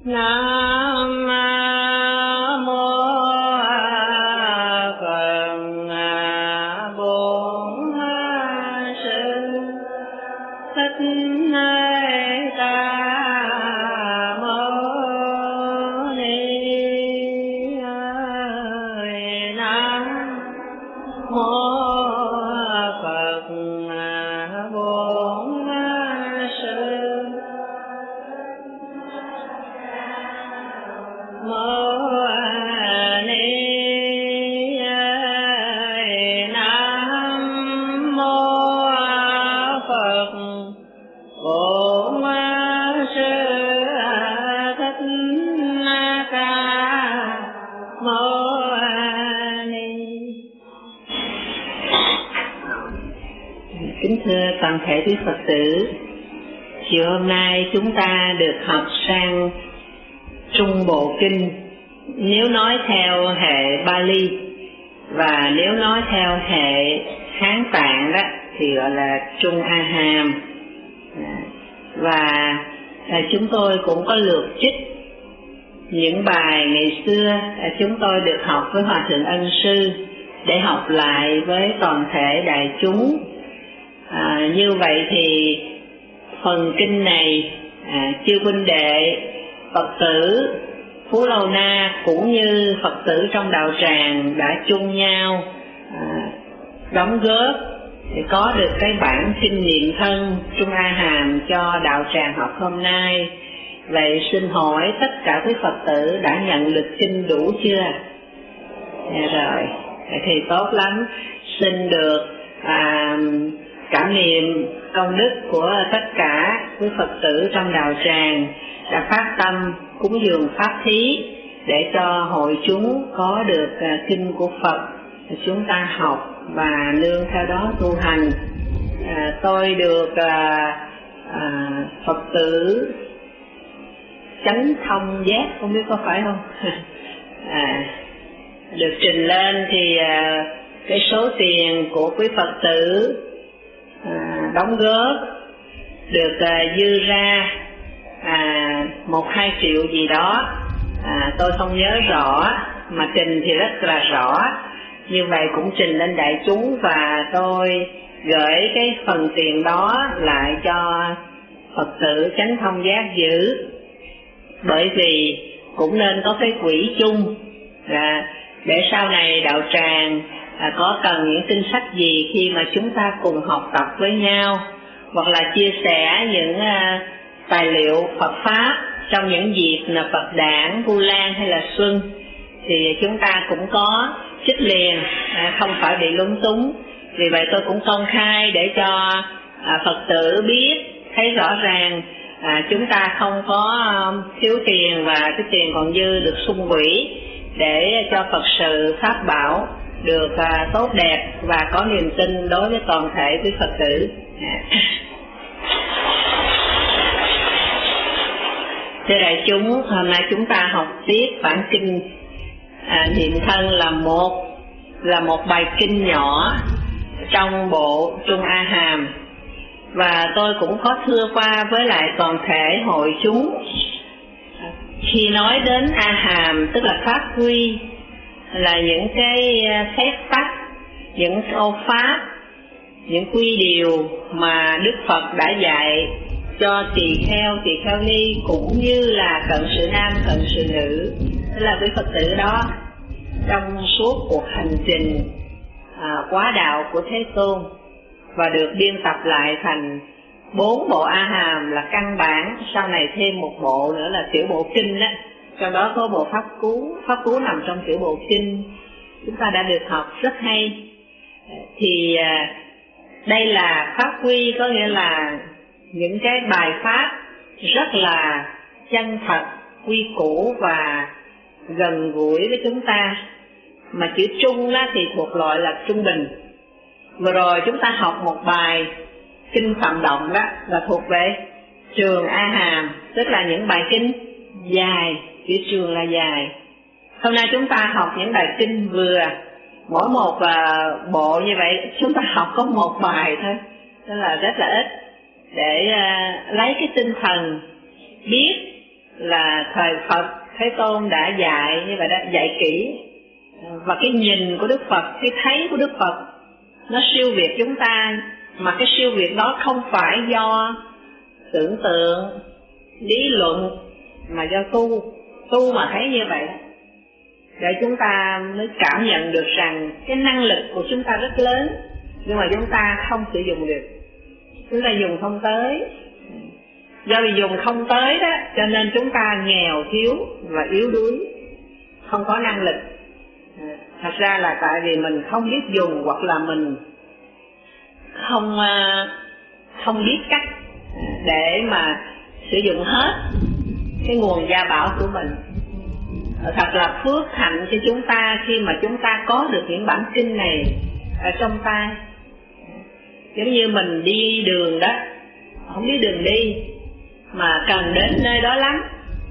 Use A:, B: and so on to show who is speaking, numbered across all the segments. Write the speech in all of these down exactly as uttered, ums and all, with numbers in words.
A: Nam mô Phật Bổn Sư Thích Ca Mâu Ni. Nam mô Phật Bổn Sư Mâu Ni. Nam mô Phật Bổn Sư Thích Ca Mâu Ni. Kính thưa toàn thể quý Phật tử, chiều hôm nay chúng ta được học sang Trung Bộ Kinh, nếu nói theo hệ Bali và nếu nói theo hệ Hán Tạng đó thì gọi là Trung A Hàm. Và chúng tôi cũng có lược trích những bài ngày xưa chúng tôi được học với Hòa Thượng Ân Sư để học lại với toàn thể đại chúng. À, như vậy thì phần kinh này à, chư huynh đệ Phật tử Phú Lâu Na cũng như Phật tử trong đạo tràng đã chung nhau à, đóng góp để có được cái bản kinh niệm thân Trung A Hàm cho đạo tràng học hôm nay. Vậy xin hỏi tất cả quý Phật tử đã nhận được kinh đủ chưa? Dạ rồi, thì tốt lắm. Xin được à, cảm niệm công đức của tất cả quý Phật tử trong đạo tràng đã phát tâm cúng dường pháp thí để cho hội chúng có được kinh của Phật, chúng ta học và nương theo đó tu hành. À, tôi được à, à, Phật tử Chánh Thông Giác, không biết có phải không? à, được trình lên thì à, cái số tiền của quý Phật tử à, đóng góp được à, dư ra à, một hai triệu gì đó, à, tôi không nhớ rõ mà trình thì rất là rõ. Như vậy cũng trình lên đại chúng và tôi gửi cái phần tiền đó lại cho Phật tử Chánh Thông Giác giữ, bởi vì cũng nên có cái quỹ chung à, để sau này đạo tràng à, có cần những kinh sách gì khi mà chúng ta cùng học tập với nhau, hoặc là chia sẻ những à, tài liệu Phật Pháp trong những dịp là Phật đản, Vu Lan hay là Xuân, thì chúng ta cũng có trích liền, à, không phải bị lúng túng. Vì vậy tôi cũng công khai để cho à, Phật tử biết, thấy rõ ràng à, chúng ta không có um, thiếu tiền và cái tiền còn dư được sung quỹ để cho Phật sự Pháp bảo được à, tốt đẹp và có niềm tin đối với toàn thể quý Phật tử. À. Thưa đại chúng, hôm nay chúng ta học tiếp bản kinh à, niệm thân là một là một bài kinh nhỏ trong bộ Trung A Hàm, và tôi cũng có thưa qua với lại toàn thể hội chúng. Khi nói đến A Hàm tức là pháp quy, là những cái phép tắc, những ô pháp, những quy điều mà Đức Phật đã dạy cho tỳ kheo, tỳ kheo ni cũng như là cận sự nam, cận sự nữ, tức là quý Phật tử đó trong suốt cuộc hành trình à, quá đạo của Thế Tôn, và được biên tập lại thành bốn bộ A Hàm là căn bản, sau này thêm một bộ nữa là tiểu bộ kinh đó, trong đó có bộ pháp cú, pháp cú nằm trong tiểu bộ kinh, chúng ta đã được học rất hay. Thì à, đây là pháp quy, có nghĩa là những cái bài pháp rất là chân thật, quy củ và gần gũi với chúng ta. Mà chữ trung đó thì thuộc loại là trung bình. Vừa rồi chúng ta học một bài kinh Phạm Động đó là thuộc về trường A Hàm, tức là những bài kinh dài, chữ trường là dài. Hôm nay chúng ta học những bài kinh vừa, mỗi một uh, bộ như vậy chúng ta học có một bài thôi, tức là rất là ít, để uh, lấy cái tinh thần biết là thời Phật Thế Tôn đã dạy như vậy đó, dạy kỹ. Và cái nhìn của Đức Phật, cái thấy của Đức Phật nó siêu việt chúng ta, mà cái siêu việt đó không phải do tưởng tượng, lý luận, mà do tu, tu mà thấy như vậy đó. Để chúng ta mới cảm nhận được rằng cái năng lực của chúng ta rất lớn, nhưng mà chúng ta không sử dụng được, chúng ta dùng không tới. Do vì dùng không tới đó, cho nên chúng ta nghèo, thiếu và yếu đuối, không có năng lực. Thật ra là tại vì mình không biết dùng, hoặc là mình không không biết cách để mà sử dụng hết cái nguồn gia bảo của mình. Thật là phước hạnh cho chúng ta khi mà chúng ta có được những bản kinh này ở trong tay. Giống như mình đi đường đó, không biết đường đi mà cần đến nơi đó lắm,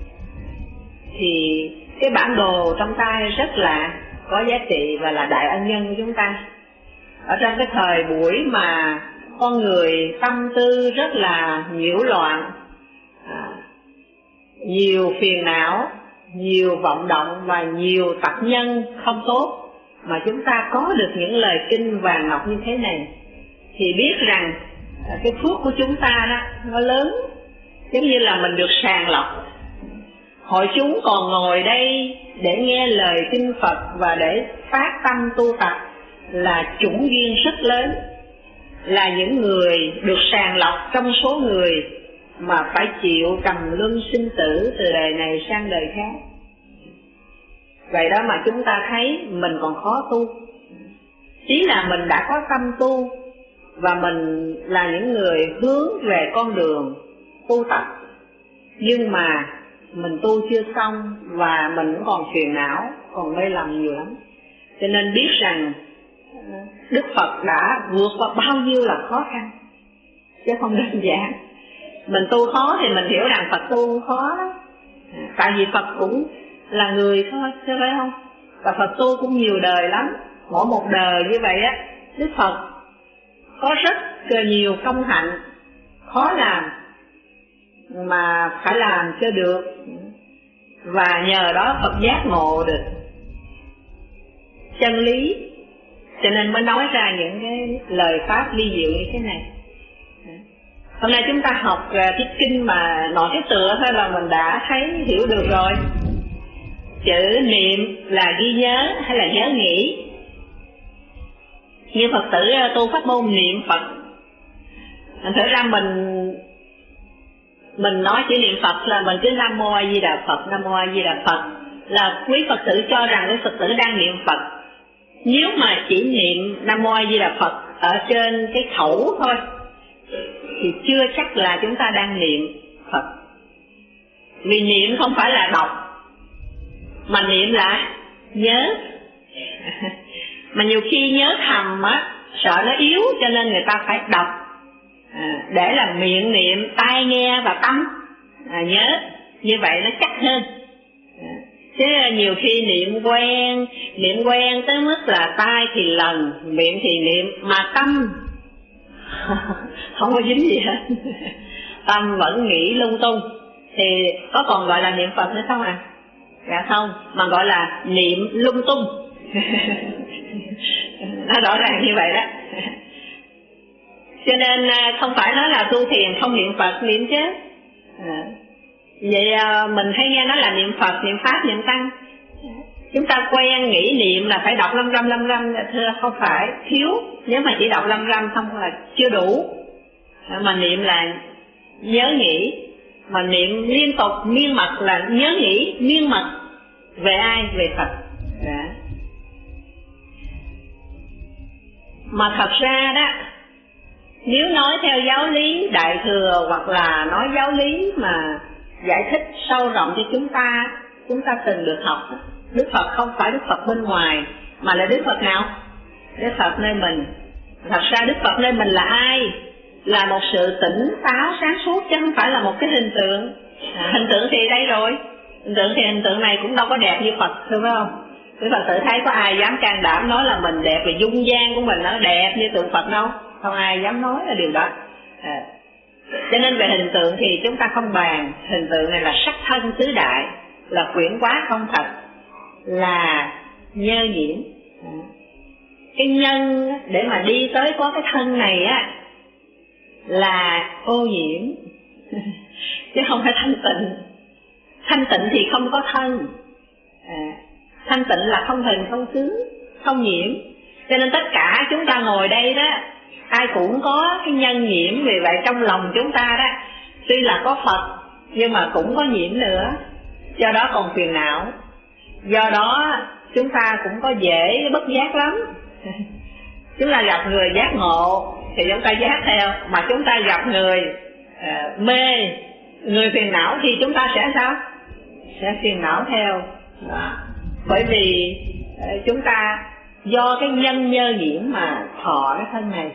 A: thì cái bản đồ trong tay rất là có giá trị và là đại ân nhân của chúng ta. Ở trong cái thời buổi mà con người tâm tư rất là nhiễu loạn, à, nhiều phiền não, nhiều vọng động và nhiều tập nhân không tốt, mà chúng ta có được những lời kinh vàng ngọc như thế này, thì biết rằng cái phước của chúng ta đó nó lớn. Giống như là mình được sàng lọc. Hội chúng còn ngồi đây để nghe lời kinh Phật và để phát tâm tu tập là chủng duyên rất lớn, là những người được sàng lọc trong số người mà phải chịu trầm luân sinh tử từ đời này sang đời khác. Vậy đó mà chúng ta thấy mình còn khó tu. Chỉ là mình đã có tâm tu, và mình là những người hướng về con đường tu tập, nhưng mà mình tu chưa xong và mình cũng còn phiền não, còn mê lầm nhiều lắm. Cho nên biết rằng Đức Phật đã vượt qua bao nhiêu là khó khăn, chứ không đơn giản. Mình tu khó thì mình hiểu rằng Phật tu khó đó. Tại vì Phật cũng là người thôi, chứ phải không? Và Phật tu cũng nhiều đời lắm. Mỗi một đời như vậy á, Đức Phật có rất nhiều công hạnh khó làm mà phải làm cho được, và nhờ đó Phật giác ngộ được chân lý, cho nên mới nói ra những cái lời pháp ly diệu như thế này. Hôm nay chúng ta học cái kinh mà nói cái tựa thôi là mình đã thấy hiểu được rồi. Chữ niệm là ghi nhớ hay là nhớ nghĩ. Như Phật tử tu pháp môn niệm Phật, thật ra mình mình nói chữ niệm Phật là mình cứ Nam Mô A Di Đà Phật, Nam Mô A Di Đà Phật, là quý Phật tử cho rằng quý Phật tử đang niệm Phật. Nếu mà chỉ niệm Nam Mô A Di Đà Phật ở trên cái khẩu thôi thì chưa chắc là chúng ta đang niệm Phật. Vì niệm không phải là đọc, mà niệm là nhớ. Mà nhiều khi nhớ thầm á, sợ nó yếu cho nên người ta phải đọc, à, để là miệng niệm, tai nghe và tâm à, nhớ. Như vậy nó chắc hơn. à, Chứ nhiều khi niệm quen, niệm quen tới mức là tai thì lần, miệng thì niệm, mà tâm không có dính gì hết. Tâm vẫn nghĩ lung tung, thì có còn gọi là niệm Phật nữa không à? Dạ không, mà gọi là niệm lung tung. Nó rõ ràng như vậy đó. Cho nên không phải nói là tu thiền không niệm Phật, niệm chứ. à, Vậy mình hay nghe nói là niệm Phật, niệm Pháp, niệm Tăng. Chúng ta quen nghĩ niệm là phải đọc lâm râm lâm râm, thưa không phải, thiếu. Nếu mà chỉ đọc lâm râm không là chưa đủ, mà niệm là nhớ nghĩ. Mà niệm liên tục miên mật là nhớ nghĩ miên mật. Về ai? Về Phật. Đã. Mà thật ra đó, nếu nói theo giáo lý Đại Thừa hoặc là nói giáo lý mà giải thích sâu rộng cho chúng ta, chúng ta từng được học, Đức Phật không phải Đức Phật bên ngoài, mà là Đức Phật nào? Đức Phật nơi mình. Thật ra Đức Phật nơi mình là ai? Là một sự tỉnh táo sáng suốt, chứ không phải là một cái hình tượng. à, Hình tượng thì đây rồi, hình tượng thì hình tượng này cũng đâu có đẹp như Phật, thưa phải không? Quý Phật tử thấy có ai dám can đảm nói là mình đẹp, và dung nhan của mình nó đẹp như tượng Phật đâu. Không ai dám nói là điều đó. à, Cho nên về hình tượng thì chúng ta không bàn. Hình tượng này là sắc thân tứ đại, là quyển quá không thật, là nhơ nhiễm. Cái nhân để mà đi tới có cái thân này á là ô nhiễm chứ không phải thanh tịnh. Thanh tịnh thì không có thân, à, thanh tịnh là không hình không xứ không nhiễm. Cho nên tất cả chúng ta ngồi đây đó, ai cũng có cái nhân nhiễm. Vì vậy trong lòng chúng ta đó, tuy là có Phật nhưng mà cũng có nhiễm nữa, do đó còn phiền não. Do đó chúng ta cũng có dễ bất giác lắm. Chúng ta gặp người giác ngộ thì chúng ta giác theo, mà chúng ta gặp người uh, mê, người phiền não thì chúng ta sẽ sao? Sẽ phiền não theo. Đó. Bởi vì uh, chúng ta do cái nhân nhơ nhiễm mà thọ cái thân này.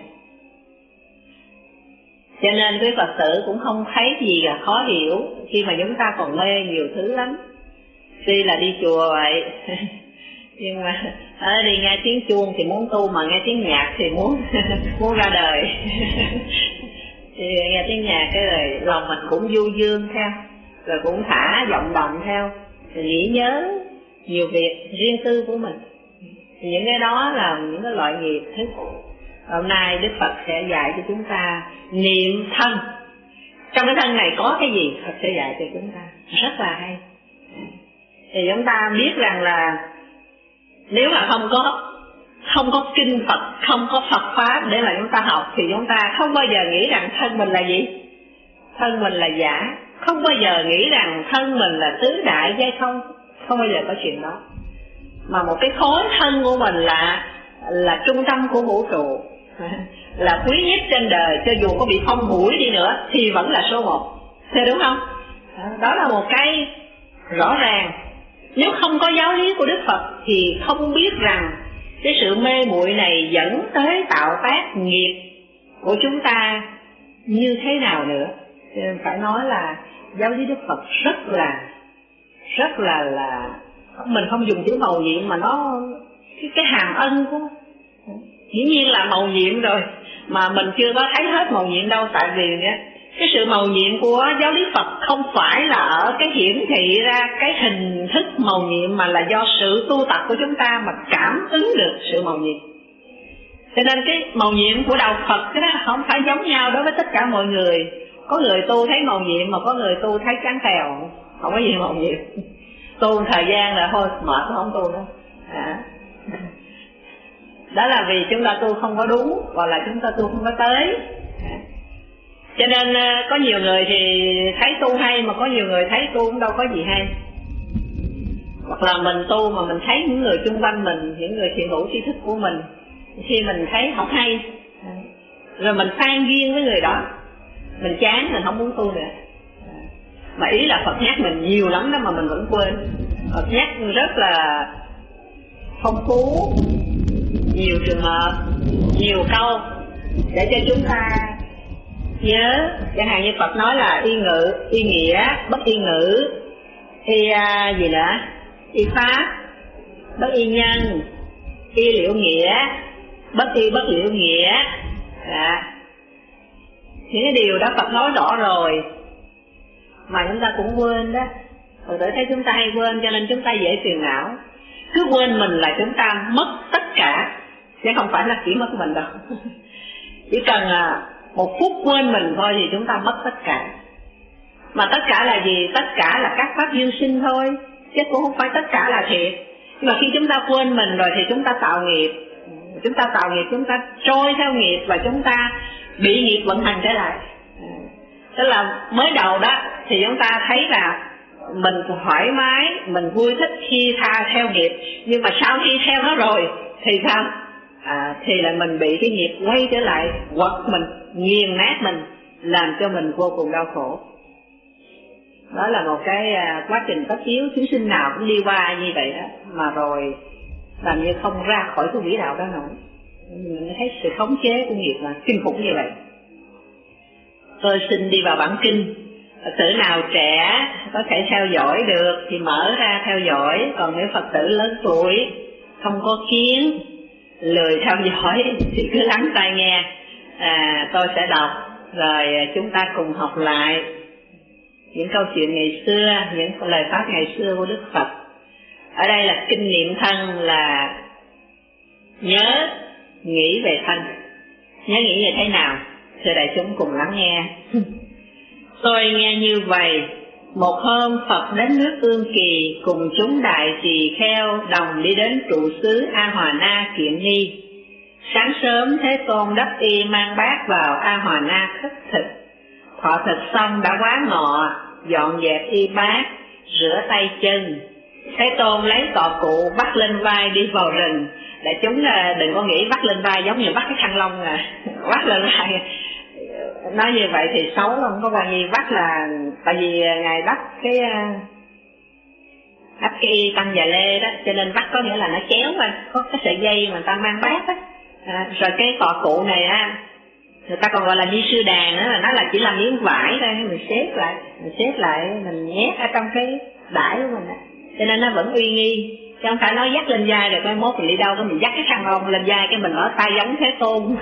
A: Cho nên quý Phật tử cũng không thấy gì là khó hiểu khi mà chúng ta còn mê nhiều thứ lắm. Tuy là đi chùa vậy nhưng mà ở đi nghe tiếng chuông thì muốn tu, mà nghe tiếng nhạc thì muốn muốn ra đời. Thì nghe tiếng nhạc cái rồi lòng mình cũng du dương theo, rồi cũng thả vọng động theo, rồi nghĩ nhớ nhiều việc riêng tư của mình. Thì những cái đó là những cái loại nghiệp thức. Hôm nay Đức Phật sẽ dạy cho chúng ta niệm thân. Trong cái thân này có cái gì Phật sẽ dạy cho chúng ta, rất là hay. Thì chúng ta biết rằng là nếu mà không có không có kinh Phật, không có Phật Pháp để mà chúng ta học, thì chúng ta không bao giờ nghĩ rằng thân mình là gì? Thân mình là giả. Không bao giờ nghĩ rằng thân mình là tứ đại giai không. Không bao giờ có chuyện đó. Mà một cái khối thân của mình là là trung tâm của vũ trụ, là quý nhất trên đời. Cho dù có bị phong mũi đi nữa thì vẫn là số một. Thế đúng không? Đó là một cái rõ ràng. Nếu không có giáo lý của Đức Phật thì không biết rằng cái sự mê muội này dẫn tới tạo tác nghiệp của chúng ta như thế nào nữa. Cho nên phải nói là giáo lý Đức Phật rất là rất là là mình không dùng chữ mầu nhiệm mà nó cái, cái hàm ân của dĩ nhiên là mầu nhiệm rồi, mà mình chưa có thấy hết mầu nhiệm đâu. Tại vì á, cái sự mầu nhiệm của giáo lý Phật không phải là ở cái hiển thị ra cái hình thức mầu nhiệm, mà là do sự tu tập của chúng ta mà cảm ứng được sự mầu nhiệm. Cho nên cái mầu nhiệm của đạo Phật cái đó không phải giống nhau đối với tất cả mọi người. Có người tu thấy mầu nhiệm mà có người tu thấy chán tèo, không có gì mầu nhiệm. Tu thời gian là thôi mệt không tu nữa. À. Đó là vì chúng ta tu không có đúng, hoặc là chúng ta tu không có tới. À. Cho nên có nhiều người thì thấy tu hay, mà có nhiều người thấy tu cũng đâu có gì hay. Hoặc là mình tu mà mình thấy những người xung quanh mình, những người thiện hữu tri thức của mình, khi mình thấy không hay, rồi mình phan duyên với người đó, mình chán, mình không muốn tu nữa. Mà ý là Phật nhắc mình nhiều lắm đó mà mình vẫn quên. Phật nhắc rất là phong phú, nhiều trường hợp, nhiều câu để cho chúng ta nhớ. Chẳng hạn như Phật nói là y ngữ, y nghĩa, bất y ngữ, y uh, gì nữa, y pháp, bất y nhân, y liễu nghĩa, bất y bất liễu nghĩa. Đó. Những cái điều đó Phật nói rõ rồi mà chúng ta cũng quên đó. Phật tử thấy chúng ta hay quên, cho nên chúng ta dễ phiền não. Cứ quên mình là chúng ta mất tất cả, chứ không phải là chỉ mất mình đâu. Chỉ cần một phút quên mình thôi thì chúng ta mất tất cả. Mà tất cả là gì? Tất cả là các pháp duyên sinh thôi, chứ cũng không phải tất cả là thiệt. Nhưng mà khi chúng ta quên mình rồi thì chúng ta tạo nghiệp. Chúng ta tạo nghiệp, chúng ta trôi theo nghiệp, và chúng ta bị nghiệp vận hành trở lại. Tức là mới đầu đó thì chúng ta thấy là mình thoải mái, mình vui thích khi tha theo nghiệp. Nhưng mà sau khi theo nó rồi thì sao? À, thì là mình bị cái nghiệp quay trở lại, quật mình, nghiền nát mình, làm cho mình vô cùng đau khổ. Đó là một cái à, quá trình tất yếu, chúng sinh nào cũng đi qua như vậy đó. Mà rồi làm như không ra khỏi cái quỹ đạo đó nổi. Mình thấy sự khống chế của nghiệp là kinh khủng như vậy. Tôi xin đi vào bản kinh. Phật tử nào trẻ có thể theo dõi được thì mở ra theo dõi. Còn nếu Phật tử lớn tuổi không có kiến, lười theo dõi thì cứ lắng tai nghe. À, tôi sẽ đọc rồi chúng ta cùng học lại những câu chuyện ngày xưa, những lời pháp ngày xưa của Đức Phật. Ở đây là kinh niệm thân, là nhớ nghĩ về thân. Nhớ nghĩ như thế nào? Thưa đại chúng cùng lắng nghe. Tôi nghe như vậy: một hôm Phật đến nước Ương Kỳ, cùng chúng đại tỳ kheo đồng đi đến trụ xứ A Hòa Na kiện nghi. Sáng sớm Thế Tôn đắp y mang bát vào A Hòa Na khất thực. Thọ thực xong đã quá ngọ, dọn dẹp y bát, rửa tay chân. Thế Tôn lấy cọ cụ vắt lên vai đi vào rừng. Đại chúng đừng có nghĩ vắt lên vai giống như vắt cái khăn lông à. Vắt lên vai nói như vậy thì xấu lắm, không có bao nhiêu. Vắt là tại vì ngài đắp cái đắp cái y tăng và lê đó, cho nên vắt có nghĩa là nó chéo ra, có cái sợi dây mà người ta mang bát á. À, rồi cái cọ cụ này á, người ta còn gọi là ni sư đàn nữa, là nó là chỉ là miếng vải thôi, mình xếp lại, mình xếp lại, mình nhét ở trong cái đãi của mình á, cho nên nó vẫn uy nghi. Chứ không phải nói dắt lên vai rồi cái mốt mình đi đâu cái mình dắt cái khăn lông lên vai cái mình mở tay giống Thế Tôn.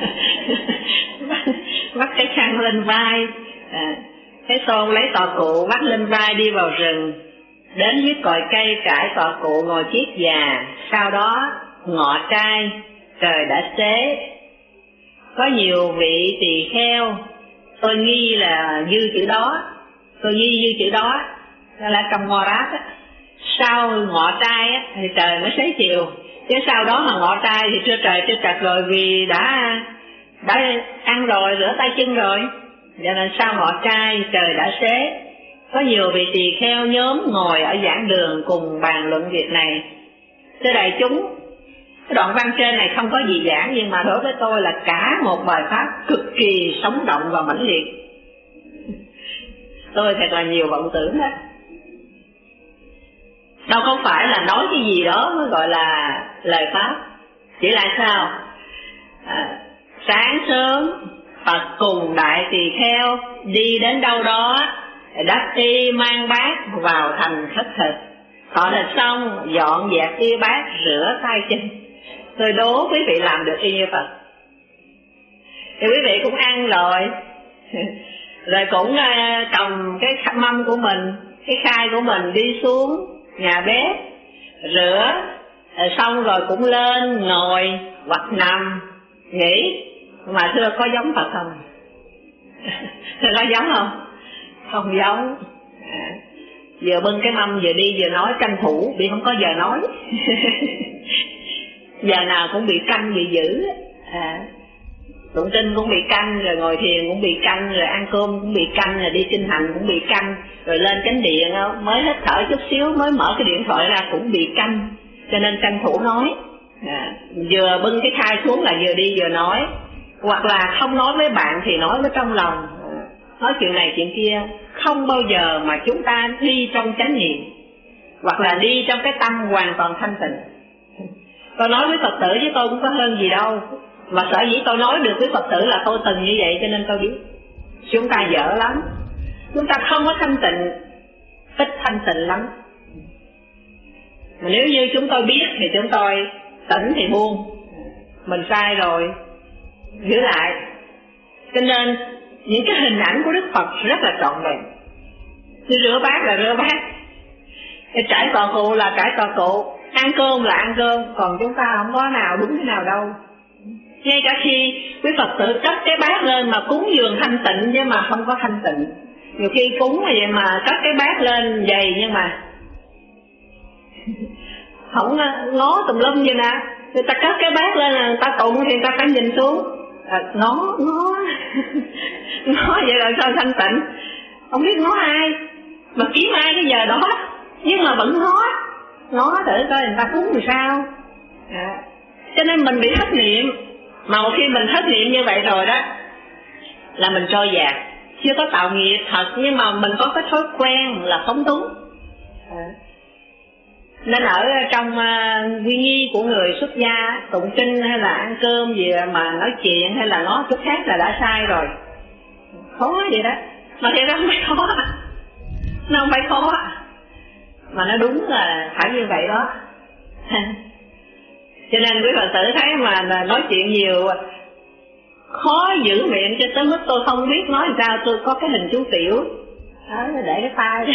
A: Vắt cái khăn lên vai. À, Thế Tôn lấy cọ cụ vắt lên vai đi vào rừng. Đến dưới cội cây trải cọ cụ ngồi chiếc già. Sau đó ngọ trai, trời đã xế. Có nhiều vị tỳ kheo, tôi nghi là dư chữ đó, tôi nghi dư chữ đó, đó là trong Ngọ Ráp á. Sau ngọ trai á, thì trời mới xế chiều, chứ sau đó mà ngọ trai thì trưa trời trưa trật rồi, vì đã đã ăn rồi, rửa tay chân rồi, cho nên sau ngọ trai trời đã xế. Có nhiều vị tỳ kheo nhóm ngồi ở giảng đường cùng bàn luận việc này. Thưa đại chúng, cái đoạn văn trên này không có gì giảng, nhưng mà đối với tôi là cả một bài pháp cực kỳ sống động và mãnh liệt. Tôi thật là nhiều vọng tưởng đó. Đâu không phải là nói cái gì đó mới gọi là lời pháp. Chỉ là sao? À, sáng sớm Phật cùng đại tỳ kheo đi đến đâu đó, đắp y mang bát vào thành khất thực. Họ thực xong dọn dẹp y bát, rửa tay chân. Tôi đố quý vị làm được y như Phật. Thì quý vị cũng ăn rồi, rồi cũng cầm cái mâm của mình, cái khai của mình đi xuống nhà bếp rửa, rồi xong rồi cũng lên ngồi hoặc nằm nghỉ. Mà thưa có giống Phật không? Thưa có giống không? Không giống. À, vừa bưng cái mâm vừa đi vừa nói, tranh thủ bị không có giờ nói. Giờ nào cũng bị canh bị giữ. À, tụng kinh cũng bị canh, rồi ngồi thiền cũng bị canh, rồi ăn cơm cũng bị canh, rồi đi kinh hành cũng bị canh, rồi lên chánh điện mới hít thở chút xíu mới mở cái điện thoại ra cũng bị canh. Cho nên tranh thủ nói. À, vừa bưng cái khai xuống là vừa đi vừa nói, hoặc là không nói với bạn thì nói với trong lòng, à, nói chuyện này chuyện kia. Không bao giờ mà chúng ta đi trong chánh niệm, hoặc là đi trong cái tâm hoàn toàn thanh tịnh. Tôi nói với Phật tử chứ tôi cũng có hơn gì đâu, mà sở dĩ tôi nói được với Phật tử là tôi từng như vậy, cho nên tôi biết. Chúng ta dở lắm, chúng ta không có thanh tịnh, ít thanh tịnh lắm. Mà nếu như chúng tôi biết thì chúng tôi tỉnh thì buông, mình sai rồi giữ lại. Cho nên những cái hình ảnh của Đức Phật rất là trọn vẹn. Như rửa bát là rửa bát, trải cọ cụ là trải cọ cụ, ăn cơm là ăn cơm. Còn chúng ta không có nào đúng cái nào đâu. Ngay cả khi quý Phật tử cất cái bát lên mà cúng dường thanh tịnh chứ mà không có thanh tịnh. Nhiều khi cúng vậy mà cất cái bát lên dày nhưng mà không ngó tùm lum vậy nè. Người ta cất cái bát lên là người ta tụng thì người ta phải nhìn xuống, à, ngó ngó ngó vậy là sao thanh tịnh? Không biết ngó ai mà kiếm ai cái giờ đó, nhưng mà vẫn ngó ngó thử coi người ta cúng làm sao. À, cho nên mình bị thất niệm. Mà một khi mình thất niệm như vậy rồi đó là mình trôi dạt, chưa có tạo nghiệp thật, nhưng mà mình có cái thói quen là phóng túng. À, nên ở trong uh, quy nghi của người xuất gia, tụng kinh hay là ăn cơm gì mà nói chuyện hay là nói chút khác là đã sai rồi. Khó vậy đó. Mà thì nó không phải khó, nó không phải khó, mà nó đúng là phải như vậy đó. Cho nên quý Phật tử thấy mà nói chuyện nhiều khó giữ miệng cho tới mức tôi không biết nói sao, tôi có cái hình chú tiểu đó, để cái tay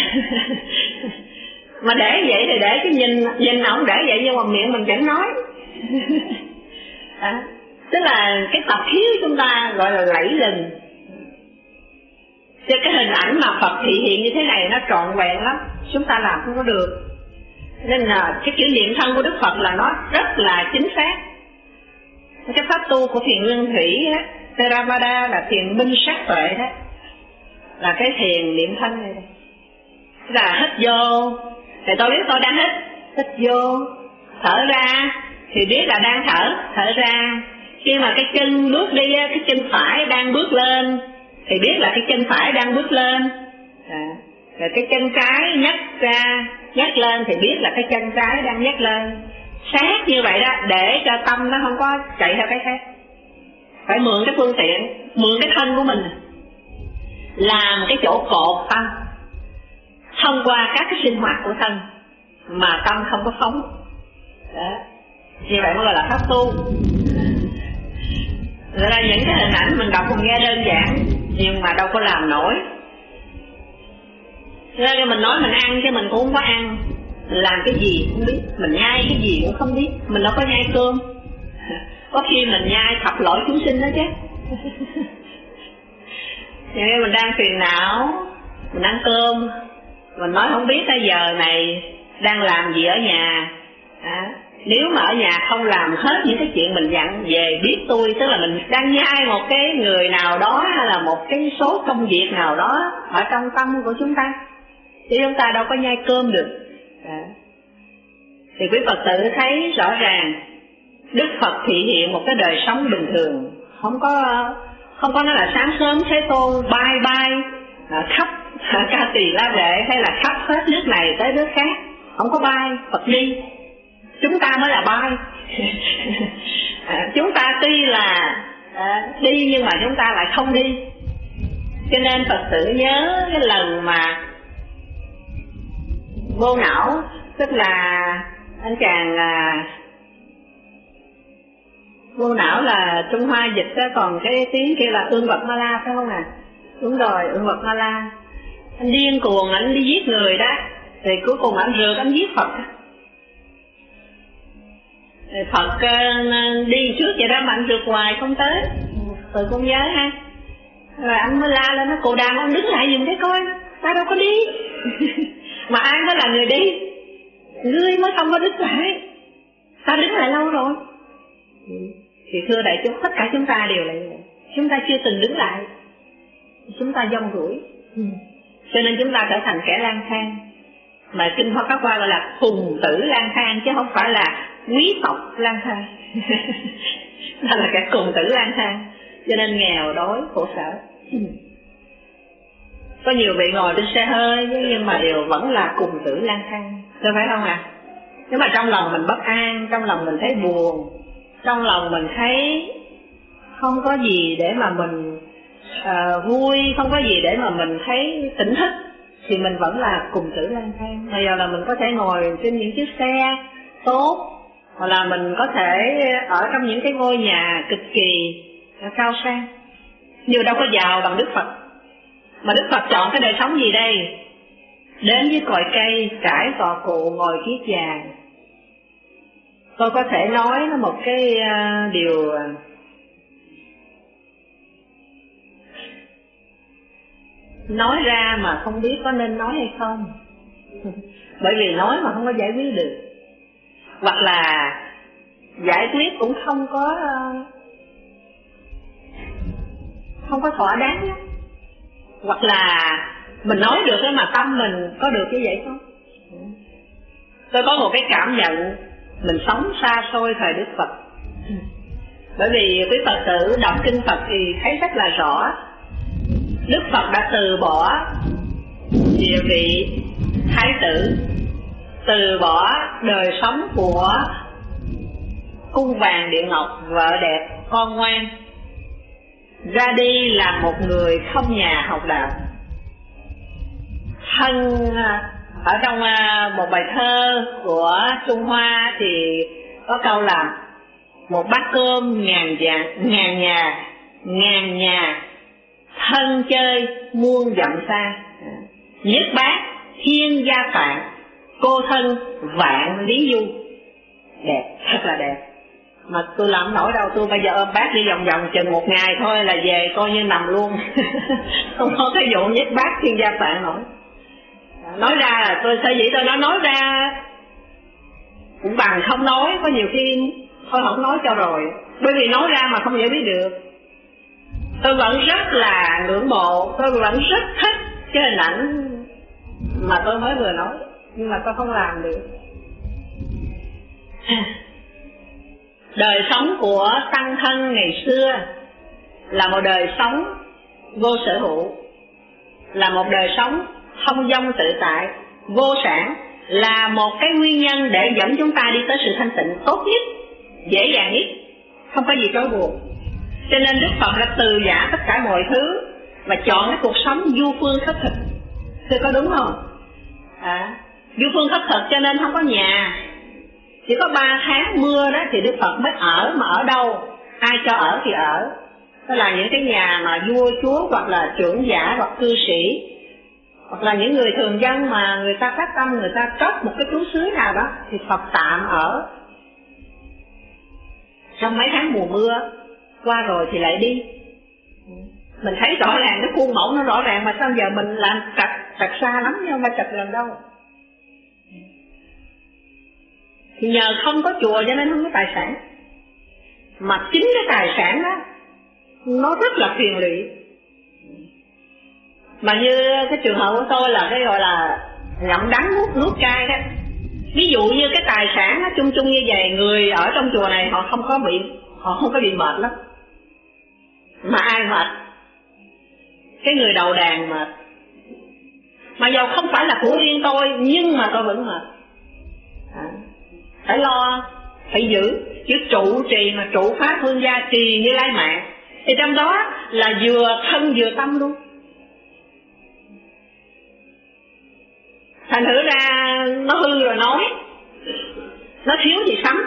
A: mà để vậy thì để cái nhìn nhìn ổng để vậy nhưng mà miệng mình chẳng nói đó. Tức là cái tập khiếu chúng ta gọi là lẫy lừng. Cho cái hình ảnh mà Phật thị hiện như thế này nó trọn vẹn lắm, chúng ta làm không có được. Nên là cái chữ niệm thân của Đức Phật là nó rất là chính xác. Cái pháp tu của thiền nguyên thủy đó, Theravada là thiền minh sát tuệ đó, là cái thiền niệm thân này. Là hít vô thì tôi biết tôi đang hít, hít vô, thở ra thì biết là đang thở, thở ra. Khi mà cái chân bước đi, cái chân phải đang bước lên thì biết là cái chân phải đang bước lên. À, rồi cái chân trái nhấc ra, nhấc lên thì biết là cái chân trái đang nhấc lên. Sát như vậy đó, để cho tâm nó không có chạy theo cái khác. Phải mượn cái phương tiện, mượn cái thân của mình làm cái chỗ cột tâm, thông qua các cái sinh hoạt của thân mà tâm không có phóng. Đó. Như vậy mới gọi là pháp tu. Rồi là những cái hình ảnh mình đọc mình nghe đơn giản nhưng mà đâu có làm nổi. Rồi mình nói mình ăn chứ mình cũng không có ăn, làm cái gì không biết, mình nhai cái gì cũng không biết, mình đâu có nhai cơm. Có khi mình nhai thập lỗi chúng sinh đó chứ. Nên mình đang phiền não, mình ăn cơm, mình nói không biết tới giờ này đang làm gì ở nhà. À, nếu mà ở nhà không làm hết những cái chuyện mình dặn về biết tôi, tức là mình đang nhai một cái người nào đó hay là một cái số công việc nào đó ở trong tâm của chúng ta, chứ chúng ta đâu có nhai cơm được. À, thì quý Phật tử thấy rõ ràng Đức Phật thị hiện một cái đời sống bình thường, không có không có nói là sáng sớm Thế Tôn bay bay à, khắp à, Ca Tỳ La Vệ hay là khắp hết nước này tới nước khác, không có bay. Phật đi, chúng ta mới là bay. À, chúng ta tuy là à, đi nhưng mà chúng ta lại không đi. Cho nên Phật tử nhớ cái lần mà vô não, tức là anh chàng à, vô não là Trung Hoa dịch đó, còn cái tiếng kia là ương vật ma la phải không à? Đúng rồi, ương vật ma la. Anh điên cuồng, anh đi giết người đó, thì cuối cùng anh rượt anh giết Phật. Thì Phật uh, đi trước vậy đó mà anh rượt hoài không tới, tự cũng nhớ ha. Rồi anh mới la lên, nó Cô Đàm ông đứng lại dùm cái coi, ta đâu có đi. Mà ai mới là người đi, ngươi mới không có đứng lại, ta đứng lại lâu rồi. Thì thưa đại chúng, tất cả chúng ta đều là như vậy. Chúng ta chưa từng đứng lại, chúng ta dông rủi, ừ. Cho nên chúng ta trở thành kẻ lang thang. Mà Kinh Hoa Pháp Hoa gọi là phùng tử lang thang, chứ không phải là quý tộc lang thang. Đó là kẻ cùng tử lang thang. Cho nên nghèo đói khổ sở. ừ. Có nhiều vị ngồi trên xe hơi nhưng mà đều vẫn là cùng tử lang thang, có phải không ạ? À? Nếu mà trong lòng mình bất an, trong lòng mình thấy buồn, trong lòng mình thấy không có gì để mà mình uh, vui, không có gì để mà mình thấy tỉnh thức, thì mình vẫn là cùng tử lang thang. Bây giờ là mình có thể ngồi trên những chiếc xe tốt, hoặc là mình có thể ở trong những cái ngôi nhà cực kỳ cao sang, nhưng đâu có giàu bằng Đức Phật. Mà Đức Phật chọn cái đời sống gì đây? Đến với cội cây, trải cỏ cụ, ngồi kiết già. Tôi có thể nói nó một cái uh, điều uh, nói ra mà không biết có nên nói hay không. Bởi vì nói mà không có giải quyết được, hoặc là giải quyết cũng không có uh, không có thỏa đáng lắm. Hoặc là mình nói được đó mà tâm mình có được như vậy không? Tôi có một cái cảm nhận mình sống xa xôi thời Đức Phật. Bởi vì quý Phật tử đọc kinh Phật thì thấy rất là rõ, Đức Phật đã từ bỏ địa vị thái tử, từ bỏ đời sống của cung vàng điện ngọc, vợ đẹp, con ngoan, ra đi làm một người không nhà học đạo. Thân ở trong một bài thơ của Trung Hoa thì có câu là một bát cơm ngàn, dạng, ngàn nhà, ngàn nhà, thân chơi muôn dặm xa. Nhất bát thiên gia phạn, cô thân vạn lý du. Đẹp, thật là đẹp. Mà tôi làm nổi đâu, tôi bây giờ ôm bác đi vòng vòng chừng một ngày thôi là về coi như nằm luôn. Không có cái vụ nhất bát thiên gia phạn nổi. Nói ra là tôi sở dĩ tôi nói nói ra cũng bằng không nói, có nhiều khi thôi không nói cho rồi. Bởi vì nói ra mà không giải biết được. Tôi vẫn rất là ngưỡng mộ, tôi vẫn rất thích cái hình ảnh mà tôi mới vừa nói, nhưng mà tôi không làm được. Đời sống của tăng thân ngày xưa là một đời sống vô sở hữu, là một đời sống thông dong tự tại, vô sản, là một cái nguyên nhân để dẫn chúng ta đi tới sự thanh tịnh tốt nhất, dễ dàng nhất, không có gì trói buộc. Cho nên Đức Phật đã từ giả tất cả mọi thứ và chọn cái cuộc sống du phương khất thực. Thưa có đúng không? À, du phương khất thực cho nên không có nhà. Chỉ có ba tháng mưa đó thì Đức Phật mới ở, mà ở đâu? Ai cho ở thì ở. Đó là những cái nhà mà vua chúa hoặc là trưởng giả hoặc cư sĩ, hoặc là những người thường dân mà người ta phát tâm, người ta cất một cái trú xứ nào đó thì Phật tạm ở. Trong mấy tháng mùa mưa qua rồi thì lại đi. Mình thấy rõ ràng cái khuôn mẫu nó rõ ràng, mà sao giờ mình làm chặt chặt xa lắm nhưng mà chặt gần đâu. Thì nhờ không có chùa cho nên không có tài sản. Mà chính cái tài sản đó nó rất là phiền lụy. Mà như cái trường hợp của tôi là cái gọi là ngậm đắng nuốt nuốt cay đó. Ví dụ như cái tài sản nó chung chung như vậy, người ở trong chùa này họ không có bị họ không có bị mệt lắm. Mà ai mệt? Cái người đầu đàn mệt. Mà dầu không phải là của riêng tôi, nhưng mà tôi vẫn mệt. À, phải lo, phải giữ, chứ trụ trì mà trụ pháp hương gia trì như lai mạng, thì trong đó là vừa thân vừa tâm luôn. Thành thử ra nó hư rồi nói, nó thiếu gì sắm.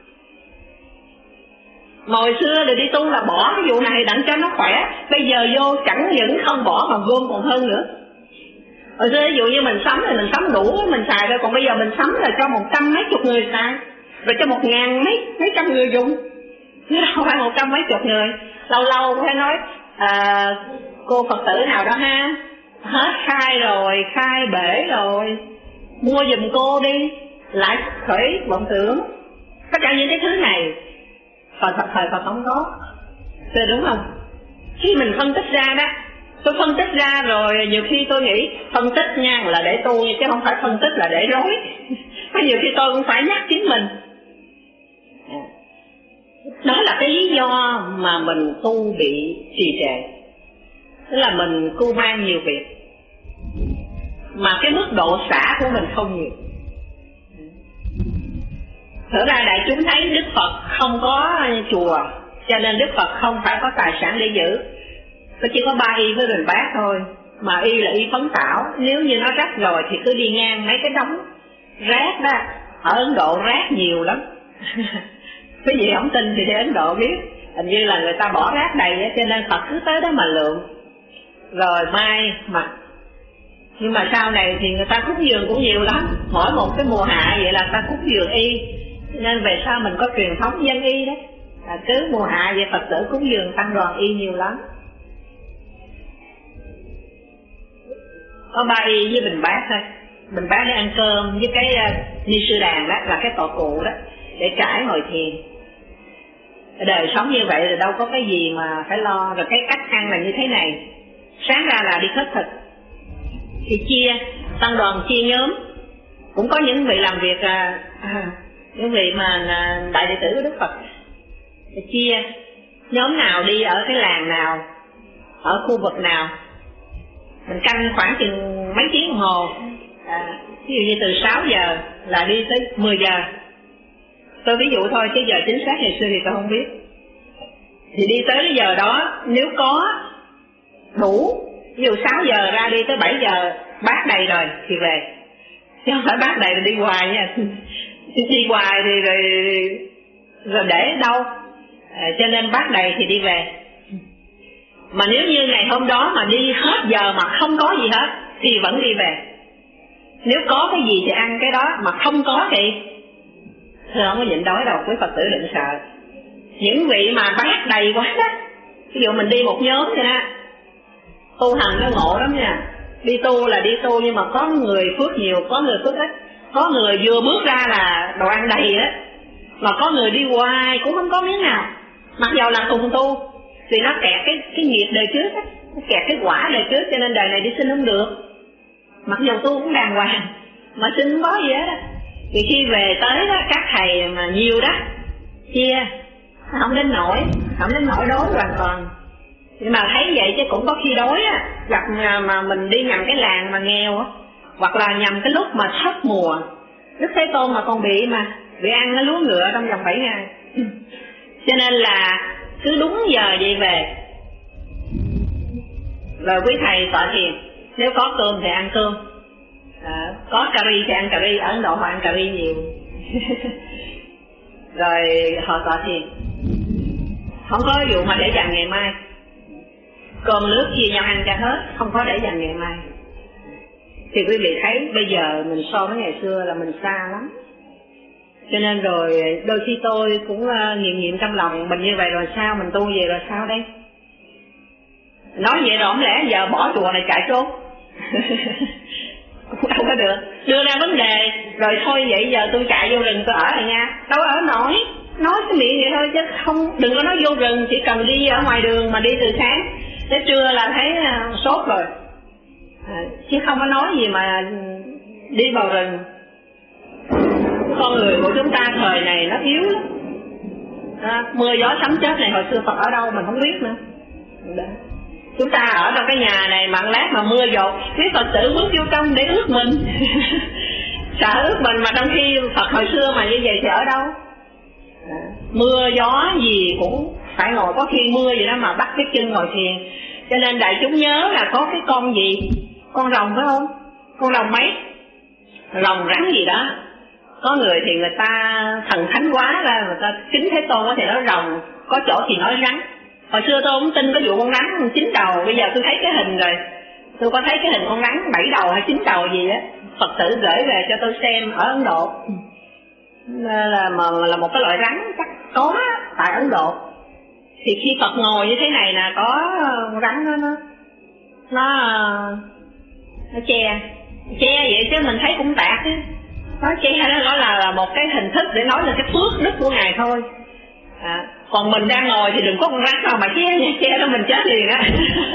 A: Mà hồi xưa rồi đi tu là bỏ cái vụ này đặng cho nó khỏe. Bây giờ vô chẳng những không bỏ mà gom còn hơn nữa. Hồi xưa ví dụ như mình sắm thì mình sắm đủ mình xài thôi. Còn bây giờ mình sắm là cho một trăm mấy chục người xài, rồi cho một ngàn mấy mấy trăm người dùng, chứ đâu phải một trăm mấy chục người. Lâu lâu phải nói à, cô Phật tử nào đó ha, hết khai rồi, khai bể rồi, mua giùm cô đi, lại khởi vọng tưởng. Tất cả những cái thứ này Phật thật thời Phật không có. Thế đúng không? Khi mình phân tích ra đó, tôi phân tích ra rồi nhiều khi tôi nghĩ phân tích nha là để tôi, chứ không phải phân tích là để rối. Có nhiều khi tôi cũng phải nhắc chính mình. Đó là cái lý do mà mình tu bị trì trệ. Tức là mình cu mang nhiều việc, mà cái mức độ xả của mình không nhiều. Thở ra đại chúng thấy Đức Phật không có chùa, cho nên Đức Phật không phải có tài sản để giữ. Có chỉ có ba y với bình bát thôi. Mà y là y phấn tảo. Nếu như nó rách rồi thì cứ đi ngang mấy cái đống rác đó. Ở Ấn Độ rác nhiều lắm. Cái gì không tin thì đi Ấn Độ biết. Hình như là người ta bỏ rác đầy, cho nên Phật cứ tới đó mà lượm rồi mai mặc. Nhưng mà sau này thì người ta cúng dường cũng nhiều lắm. Mỗi một cái mùa hạ vậy là ta cúng dường y. Nên về sau mình có truyền thống dân y đó, là cứ mùa hạ vậy Phật tử cúng dường tăng đoàn y nhiều lắm. Có ba y với bình bát thôi. Bình bát để ăn cơm, với cái uh, ni sư đàn đó là cái tọa cụ đó để trải ngồi thiền. Đời sống như vậy rồi đâu có cái gì mà phải lo. Rồi cái cách ăn là như thế này. Sáng ra là đi khất thực thì chia, tăng đoàn chia nhóm. Cũng có những vị làm việc à, à, những vị mà à, đại đệ tử của Đức Phật thì chia nhóm nào đi ở cái làng nào, ở khu vực nào. Mình canh khoảng chừng mấy tiếng đồng hồ, à, ví dụ như từ sáu giờ là đi tới mười giờ. Tôi ví dụ thôi chứ giờ chính xác ngày xưa thì tôi không biết. Thì đi tới cái giờ đó nếu có đủ, ví dụ sáu giờ ra đi tới bảy giờ bát đầy rồi thì về. Chứ không phải bát đầy rồi đi hoài nha. Đi hoài thì rồi, rồi để đâu, à, cho nên bát đầy thì đi về. Mà nếu như ngày hôm đó mà đi hết giờ mà không có gì hết thì vẫn đi về. Nếu có cái gì thì ăn cái đó, mà không có thì thưa không có nhịn đói đâu, quý Phật tử đừng sợ. Những vị mà bát đầy quá đó, ví dụ mình đi một nhóm vậy đó, tu hành nó ngộ lắm nha. Đi tu là đi tu, nhưng mà có người phước nhiều, có người phước ít. Có người vừa bước ra là đồ ăn đầy đó, mà có người đi hoài cũng không có miếng nào. Mặc dầu là cùng tu, vì nó kẹt cái cái nghiệp đời trước á, nó kẹt cái quả đời trước, cho nên đời này đi xin không được. Mặc dù tu cũng đàng hoàng mà xin không có gì hết á. Thì khi về tới đó, các thầy mà nhiều đó chia không đến nổi, không đến nổi đói hoàn toàn. Nhưng mà thấy vậy chứ cũng có khi đói á, gặp mà mình đi nhầm cái làng mà nghèo á, hoặc là nhầm cái lúc mà thất mùa, Đức Thế Tôn mà còn bị mà bị ăn cái lúa ngựa trong vòng bảy ngày. Cho nên là cứ đúng giờ vậy về. Rồi quý thầy tọa thiền, nếu có cơm thì ăn cơm, à, có cà ri thì ăn cà ri. Ở Ấn Độ họ ăn cà ri nhiều. Rồi họ tọa thiền, không có vụ mà để dành ngày mai. Cơm nước chia nhau ăn cho hết, không có để dành ngày mai. Thì quý vị thấy bây giờ mình so với ngày xưa là mình xa lắm. Cho nên rồi đôi khi tôi cũng uh, nghiệm nghiệm trong lòng mình như vậy rồi sao, mình tu về rồi sao đây? Nói vậy rồi không lẽ giờ bỏ chùa này chạy trốn? Cũng đâu có được. Đưa ra vấn đề rồi thôi vậy giờ tôi chạy vô rừng tôi ở này nha, đâu ở nổi. Nói cái miệng vậy thôi chứ không, đừng có nói vô rừng, chỉ cần đi ở ngoài đường mà đi từ sáng tới trưa là thấy uh, sốt rồi, à, chứ không có nói gì mà đi vào rừng. Con người của chúng ta thời này nó yếu lắm, à, mưa gió sấm chớp này hồi xưa Phật ở đâu mình không biết nữa. Đó. Chúng ta ở trong cái nhà này mà lát mà mưa dột, cái Phật tử bước vô trong để ướt mình. Sợ ướt mình, mà trong khi Phật hồi xưa mà như vậy thì ở đâu? À, mưa gió gì cũng phải ngồi, có khi mưa vậy đó mà bắt cái chân ngồi thiền. Cho nên đại chúng nhớ là có cái con gì, con rồng phải không? Con rồng mấy? Rồng rắn gì đó. Có người thì người ta thần thánh quá ra, người ta kính Thế Tôn có thể nói rồng, có chỗ thì nói rắn. Hồi xưa tôi không tin có vụ con rắn chín đầu, bây giờ tôi thấy cái hình rồi. Tôi có thấy cái hình con rắn bảy đầu hay chín đầu gì á, Phật tử gửi về cho tôi xem ở Ấn Độ. Là, mà, là một cái loại rắn chắc có tại Ấn Độ. Thì khi Phật ngồi như thế này là có con rắn nó nó nó, nó che che vậy chứ mình thấy cũng tạc chứ. Nó che đó nói là, là một cái hình thức để nói là cái phước đức của Ngài thôi. À, còn mình đang ngồi thì đừng có con rắn nào mà che che đó mình chết liền á.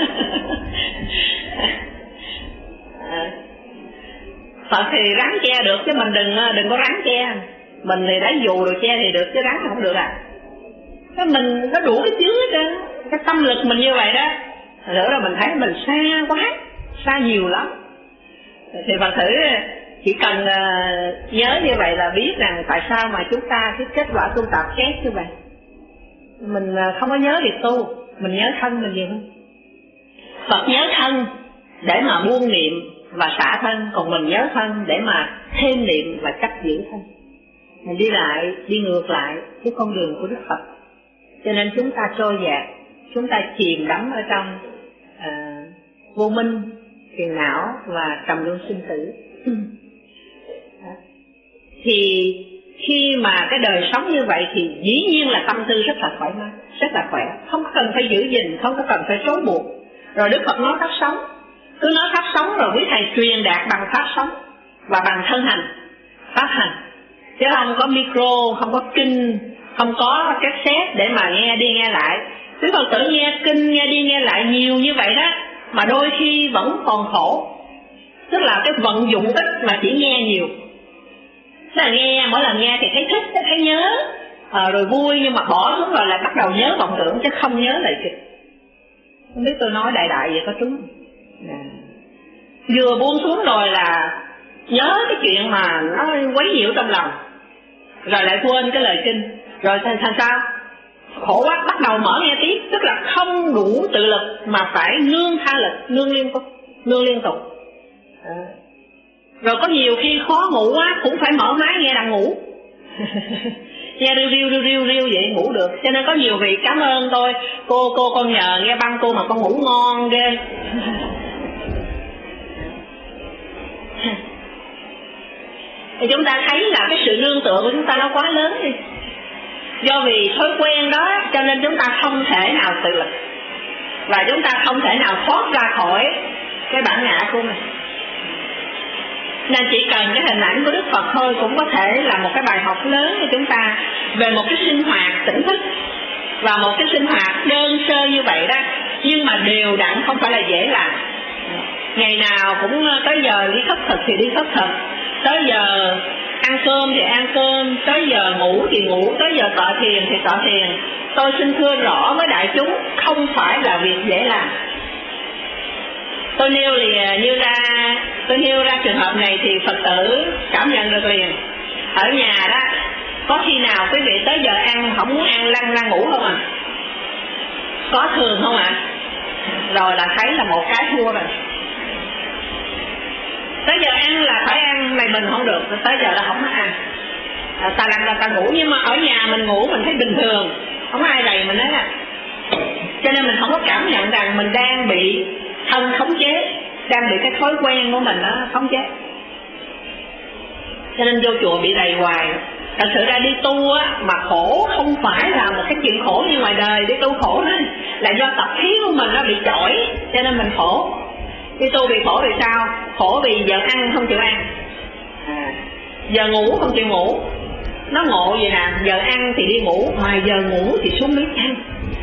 A: À, Phật thì rắn che được chứ mình đừng đừng có rắn che. Mình thì đã dù đồ che thì được chứ rắn không được à. Cái mình nó đủ cái chứa hết, cái tâm lực mình như vậy đó. Nữa là mình thấy mình xa quá, xa nhiều lắm. Thì Phật tử chỉ cần uh, nhớ như vậy là biết rằng tại sao mà chúng ta cái kết quả tu tập khác như vậy. Mình uh, không có nhớ việc tu, mình nhớ thân mình nhiều hơn. Phật nhớ thân để mà buông niệm và xả thân, còn mình nhớ thân để mà thêm niệm và chấp giữ thân. Mình đi lại, đi ngược lại cái con đường của Đức Phật. Cho nên chúng ta trôi dạt, chúng ta chìm đắm ở trong uh, vô minh, phiền não và trầm luân sinh tử. Thì khi mà cái đời sống như vậy thì dĩ nhiên là tâm tư rất là thoải mái, rất là khỏe, không cần phải giữ gìn, không có cần phải trói buộc. Rồi Đức Phật nói pháp sống, cứ nói pháp sống rồi quý thầy truyền đạt bằng pháp sống và bằng thân hành, pháp hành, chứ không có micro, không có kinh, không có cassette để mà nghe đi nghe lại. Quý Phật tử nghe kinh, nghe đi nghe lại nhiều như vậy đó, mà đôi khi vẫn còn khổ. Tức là cái vận dụng ít mà chỉ nghe nhiều. Tức là nghe, mỗi lần nghe thì thấy thích, thấy nhớ, à, rồi vui, nhưng mà bỏ xuống rồi lại bắt đầu nhớ vọng tưởng chứ không nhớ lời kịch. Không biết tôi nói đại đại vậy có trúng không? À. Vừa buông xuống rồi là nhớ cái chuyện mà nó quấy nhiễu trong lòng, rồi lại quên cái lời kinh. Rồi thành sao? Khổ quá, bắt đầu mở nghe tiếp. Tức là không đủ tự lực mà phải nương tha lực, nương liên tục, nương liên tục. À. Rồi có nhiều khi khó ngủ quá cũng phải mở máy nghe đang ngủ. nghe riu riu riu riu riu vậy ngủ được. Cho nên có nhiều vị cảm ơn tôi, cô cô con nhờ nghe băng cô mà con ngủ ngon ghê. Thì chúng ta thấy là cái sự nương tựa của chúng ta nó quá lớn đi. Do vì thói quen đó cho nên chúng ta không thể nào tự lực, và chúng ta không thể nào thoát ra khỏi cái bản ngã của mình. Nên chỉ cần cái hình ảnh của Đức Phật thôi cũng có thể là một cái bài học lớn cho chúng ta về một cái sinh hoạt tỉnh thức, và một cái sinh hoạt đơn sơ như vậy đó, nhưng mà đều đặn, không phải là dễ làm. Ngày nào cũng tới giờ đi khất thực thì đi khất thực, tới giờ ăn cơm thì ăn cơm, tới giờ ngủ thì ngủ, tới giờ tọa thiền thì tọa thiền. Tôi xin thưa rõ với đại chúng, không phải là việc dễ làm. Tôi nêu liền như ra, tôi nêu ra trường hợp này thì Phật tử cảm nhận được liền. Ở nhà đó, có khi nào quý vị tới giờ ăn không muốn ăn lăn ra ngủ không ạ? À? Có thường không ạ? À? Rồi là thấy là một cái thua rồi. Tới giờ ăn là phải ăn, này mình không được, tới giờ là không có ăn. À, ta lăn ra ta ngủ, nhưng mà ở nhà mình ngủ mình thấy bình thường, không ai rầy mình hết à. Cho nên mình không có cảm nhận rằng mình đang bị thân khống chế, đang bị cái thói quen của mình đó khống chế. Cho nên vô chùa bị rầy hoài. Thật sự ra đi tu á, mà khổ không phải là một cái chuyện khổ như ngoài đời. Đi tu khổ đó là do tập khí của mình nó bị chổi, cho nên mình khổ. Đi tu bị khổ vì sao? Khổ vì giờ ăn không chịu ăn, à, giờ ngủ không chịu ngủ. Nó ngộ vậy nè, giờ ăn thì đi ngủ, mà giờ ngủ thì xuống bếp ăn.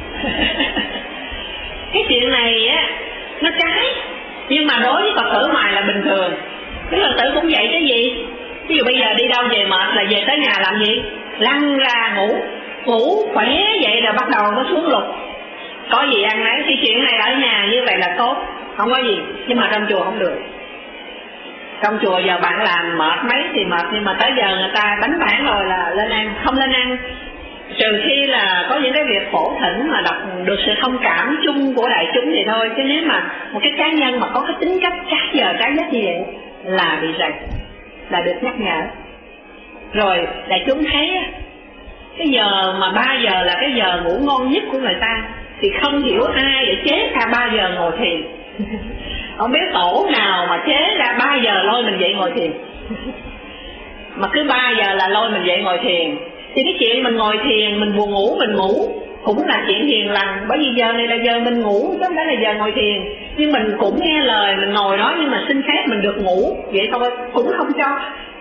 A: Cái chuyện này á, nó trái. Nhưng mà đối với Phật tử ngoài là bình thường. Cái Phật tử cũng vậy chứ gì. Ví dụ bây giờ đi đâu về mệt là về tới nhà làm gì? Lăn ra ngủ. Ngủ khỏe vậy rồi bắt đầu nó xuống lục. Có gì ăn đấy. Cái chuyện này ở nhà như vậy là tốt, không có gì. Nhưng mà trong chùa không được. Trong chùa giờ bạn làm mệt mấy thì mệt, nhưng mà tới giờ người ta đánh bản rồi là lên ăn. Không lên ăn trừ khi là có những cái việc phổ thỉnh mà đọc được sự thông cảm chung của đại chúng thì thôi. Chứ nếu mà một cái cá nhân mà có cái tính cách trái giờ trái đất như vậy là bị rầy, là được nhắc nhở. Rồi đại chúng thấy cái giờ mà ba giờ là cái giờ ngủ ngon nhất của người ta, thì không hiểu ai để chế ra ba giờ ngồi thiền. Không biết tổ nào mà chế ra ba giờ lôi mình dậy ngồi thiền. Mà cứ ba giờ là lôi mình dậy ngồi thiền. Thì cái chuyện mình ngồi thiền, mình buồn ngủ mình ngủ cũng là chuyện hiền lành. Bởi vì giờ này là giờ mình ngủ, chứ không phải là giờ ngồi thiền. Nhưng mình cũng nghe lời, mình ngồi đó nhưng mà xin phép mình được ngủ. Vậy thôi, cũng không cho.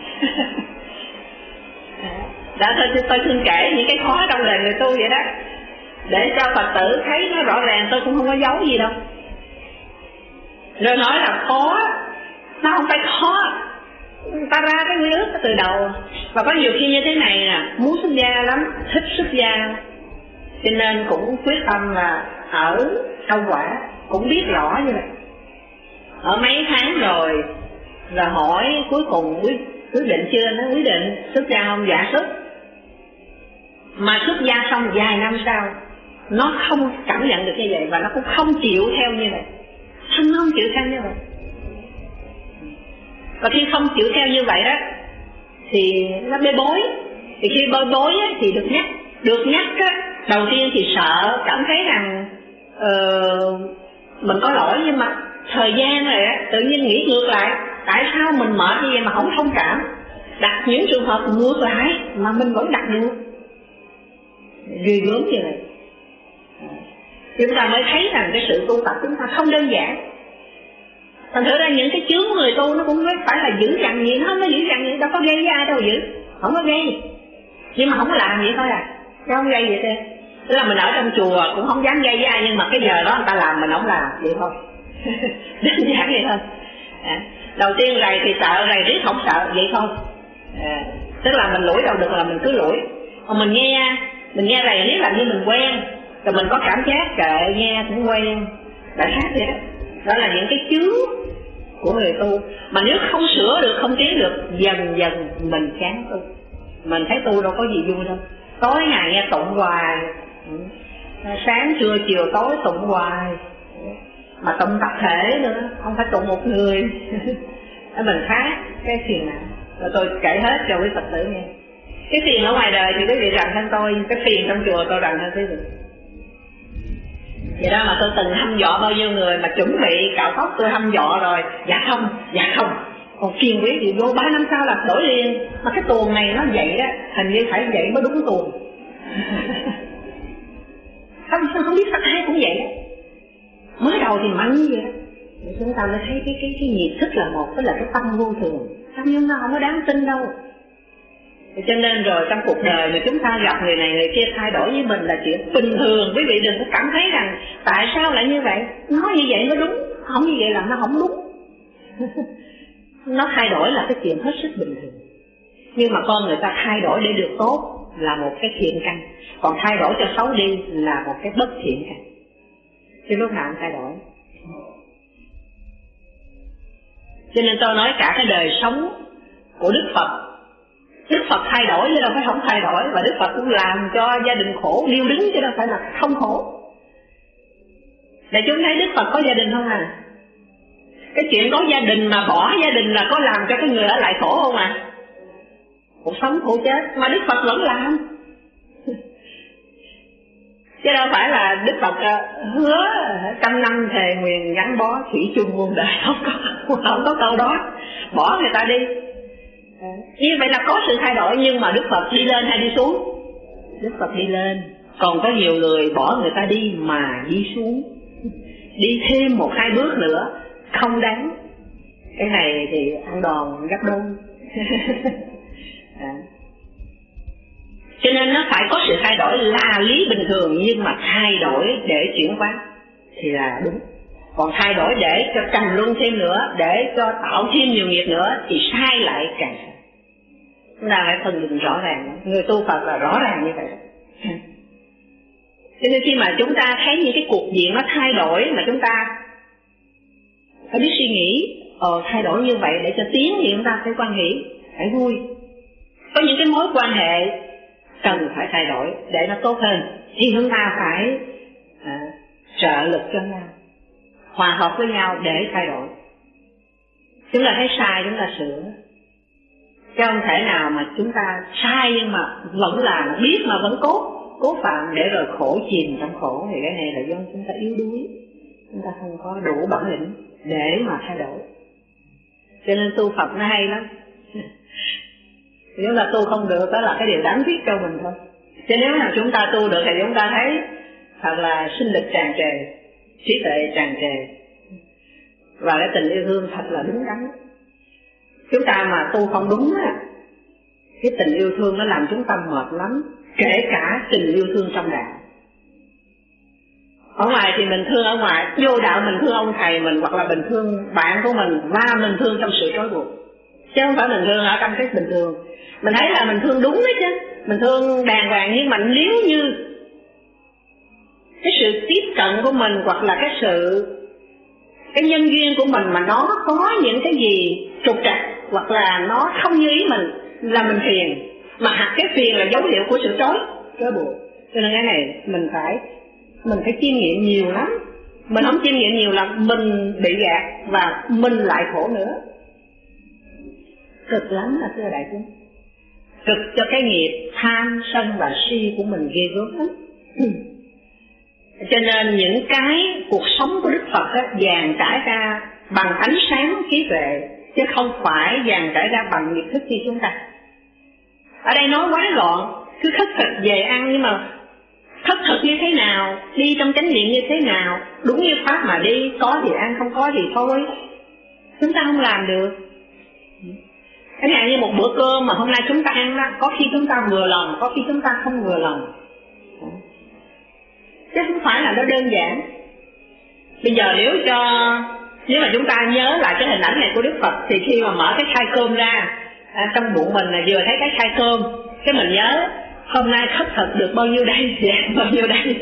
A: Đã thôi tôi xin kể những cái khó trong đời người tu vậy đó, để cho Phật tử thấy nó rõ ràng, tôi cũng không có giấu gì đâu. Rồi nói là khó, nó không phải khó, ta ra cái quy ước từ đầu. Và có nhiều khi như thế này nè, muốn xuất gia lắm, thích xuất gia, cho nên cũng quyết tâm là ở sâu quả, cũng biết rõ như vậy. Ở mấy tháng rồi, rồi hỏi cuối cùng quyết, quyết định chưa? Nó quyết định xuất gia không? Dạ xuất. Mà xuất gia xong vài năm sau, nó không cảm nhận được như vậy, và nó cũng không chịu theo như vậy. Thân nó không chịu theo như vậy. Và khi không chịu theo như vậy đó, thì nó bê bối. Thì khi bê bối á, thì được nhắc. Được nhắc á, đầu tiên thì sợ, cảm thấy rằng uh, mình có lỗi. Nhưng mà thời gian rồi á, tự nhiên nghĩ ngược lại, tại sao mình mệt như vậy mà không thông cảm, đặt những trường hợp ngược lại mà mình vẫn đặt được. Ghê gớm như vậy. Chúng ta mới thấy rằng cái sự tu tập chúng ta không đơn giản. Thành thử ra những cái chướng người tu nó cũng phải là dữ dằn gì, nó không có dữ dằn gì, đâu có gây với ai đâu dữ, không có gây, nhưng mà không có làm vậy thôi à, chứ không gây vậy thôi. Tức là mình ở trong chùa cũng không dám gây với ai, nhưng mà cái giờ đó người ta làm mình không làm, vậy thôi. Đơn giản vậy thôi. À, đầu tiên rầy thì sợ, rầy riết không sợ, vậy thôi. À, tức là mình lủi đâu được là mình cứ lủi. Còn mình nghe, mình nghe rầy riết làm như mình quen, rồi mình có cảm giác kệ nghe cũng quen, đại khác vậy đó. Đó là những cái chướng của người tu. Mà nếu không sửa được, không tiến được, dần dần mình chán tu. Mình thấy tu đâu có gì vui đâu. Tối ngày nghe tụng hoài, sáng trưa chiều tối tụng hoài, mà tụng tập thể nữa, không phải tụng một người. Mình khác cái phiền não. Rồi tôi kể hết cho quý Phật tử nghe. Cái phiền ở ngoài đời thì quý vị rành hơn tôi, cái phiền trong chùa tôi rành hơn quý vị. Vậy đó mà tôi từng hăm dọa bao nhiêu người mà chuẩn bị cạo tóc, tôi hăm dọa rồi. Dạ không, dạ không, còn phiền quý vị vô ba năm sau là đổi liền. Mà cái tuồng này nó vậy á, hình như phải vậy mới đúng tuồng. Không, không biết sao ai cũng vậy. Mới đầu thì mạnh như vậy đó. Chúng ta mới thấy cái cái cái nhiệt thức là một, tức là cái tâm vô thường. Tâm nhưng nó không có đáng tin đâu. Cho nên rồi trong cuộc đời mà chúng ta gặp người này người kia thay đổi với mình là chuyện bình thường. Quý vị đừng có cảm thấy rằng tại sao lại như vậy, nói như vậy mới đúng, không như vậy là nó không đúng. Nó thay đổi là cái chuyện hết sức bình thường. Nhưng mà con người ta thay đổi để được tốt là một cái thiện căn, còn thay đổi cho xấu đi là một cái bất thiện căn. Chứ lúc nào cũng thay đổi. Cho nên tôi nói cả cái đời sống của Đức Phật, Đức Phật thay đổi chứ đâu phải không thay đổi. Và Đức Phật cũng làm cho gia đình khổ điêu đứng chứ đâu phải là không khổ. Để chúng thấy Đức Phật có gia đình không à? Cái chuyện có gia đình mà bỏ gia đình là có làm cho cái người ở lại khổ không à? Cuộc sống khổ chết mà Đức Phật vẫn làm. Chứ đâu phải là Đức Phật hứa trăm năm thề nguyền gắn bó thủy chung muôn đời. Không có, không có câu đó. Bỏ người ta đi. Như vậy là có sự thay đổi. Nhưng mà Đức Phật đi lên hay đi xuống? Đức Phật đi lên. Còn có nhiều người bỏ người ta đi mà đi xuống, đi thêm một hai bước nữa không đáng. Cái này thì ăn đòn gấp đôi. À. Cho nên nó phải có sự thay đổi là lý bình thường. Nhưng mà thay đổi để chuyển hóa thì là đúng. Còn thay đổi để cho trầm luân thêm nữa, để cho tạo thêm nhiều nghiệp nữa thì sai lại càng sai. Chúng ta phải phân định rõ ràng. Người tu Phật là rõ ràng như vậy. Cho nên khi mà chúng ta thấy những cái cuộc diện nó thay đổi mà chúng ta phải biết suy nghĩ, ờ thay đổi như vậy để cho tiến thì chúng ta phải quan nghĩ, phải vui. Có những cái mối quan hệ cần phải thay đổi để nó tốt hơn thì chúng ta phải à, trợ lực cho nhau, hòa hợp với nhau để thay đổi. Chúng ta thấy sai chúng ta sửa, chứ không thể nào mà chúng ta sai nhưng mà vẫn là biết mà vẫn cố cố phạm để rồi khổ chìm trong khổ. Thì cái này là do chúng ta yếu đuối, chúng ta không có đủ bản lĩnh để mà thay đổi. Cho nên tu Phật nó hay lắm. Nếu là tu không được đó là cái điều đáng tiếc cho mình thôi. Chứ nếu nào chúng ta tu được thì chúng ta thấy thật là sinh lực tràn trề, trí tuệ tràn trề, và cái tình yêu thương thật là đúng đắn. Chúng ta mà tu không đúng á, cái tình yêu thương nó làm chúng ta mệt lắm. Kể cả tình yêu thương trong đạo. Ở ngoài thì mình thương ở ngoài, vô đạo mình thương ông thầy mình, hoặc là mình thương bạn của mình, và mình thương trong sự trói buộc. Chứ không phải mình thương ở trong cái bình thường. Mình thấy là mình thương đúng đấy chứ, mình thương đàng hoàng. Nhưng mà nếu như cái sự tiếp cận của mình, hoặc là cái sự cái nhân duyên của mình mà nó có những cái gì trục trặc, hoặc là nó không như ý mình, là mình phiền. Mà hạt cái phiền là dấu hiệu của sự trói trói buộc. Cho nên cái này mình phải mình phải chiêm nghiệm nhiều lắm. Mình không chiêm nghiệm nhiều là mình bị gạt và mình lại khổ nữa. Cực lắm là thưa đại chúng. Cực cho cái nghiệp tham sân và si của mình ghê gớm lắm. Cho nên những cái cuộc sống của Đức Phật á, dàn trải ra bằng ánh sáng trí tuệ, chứ không phải dàn trải ra bằng nghiệp thức như chúng ta. Ở đây nói quá gọn, cứ khất thực về ăn, nhưng mà khất thực như thế nào, đi trong chánh niệm như thế nào, đúng như Pháp mà đi, có thì ăn, không có thì thôi. Chúng ta không làm được. Cái này như một bữa cơm mà hôm nay chúng ta ăn đó, có khi chúng ta vừa lòng, có khi chúng ta không vừa lòng. Chứ không phải là nó đơn giản. Bây giờ nếu cho Nếu mà chúng ta nhớ lại cái hình ảnh này của Đức Phật, thì khi mà mở cái khay cơm ra, à, trong bụng mình là vừa thấy cái khay cơm, cái mình nhớ hôm nay khất thực được bao nhiêu đây thì ăn bao nhiêu đây.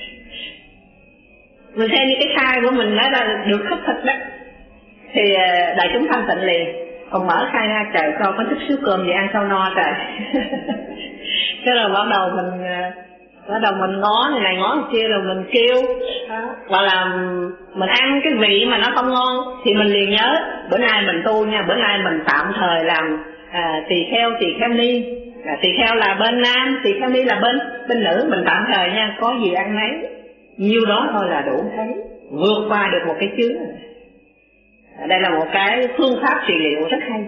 A: Mình xem như cái khay của mình nói là được khất thực đó, thì đại chúng thanh tịnh liền. Còn mở khay ra, trời coi có chút xíu cơm gì ăn sao no trời. Cái rồi bắt đầu mình Bắt đầu mình ngó này này ngó này kia rồi mình kêu đó. Hoặc là mình ăn cái vị mà nó không ngon thì mình liền nhớ bữa nay mình tu nha, bữa nay mình tạm thời làm à, tỳ kheo tỳ kheo ni, à, tỳ kheo là bên nam, tỳ kheo ni là bên bên nữ, mình tạm thời nha, có gì ăn nấy, nhiêu đó thôi là đủ thấy, vượt qua được một cái chướng. Đây là một cái phương pháp trị liệu rất hay,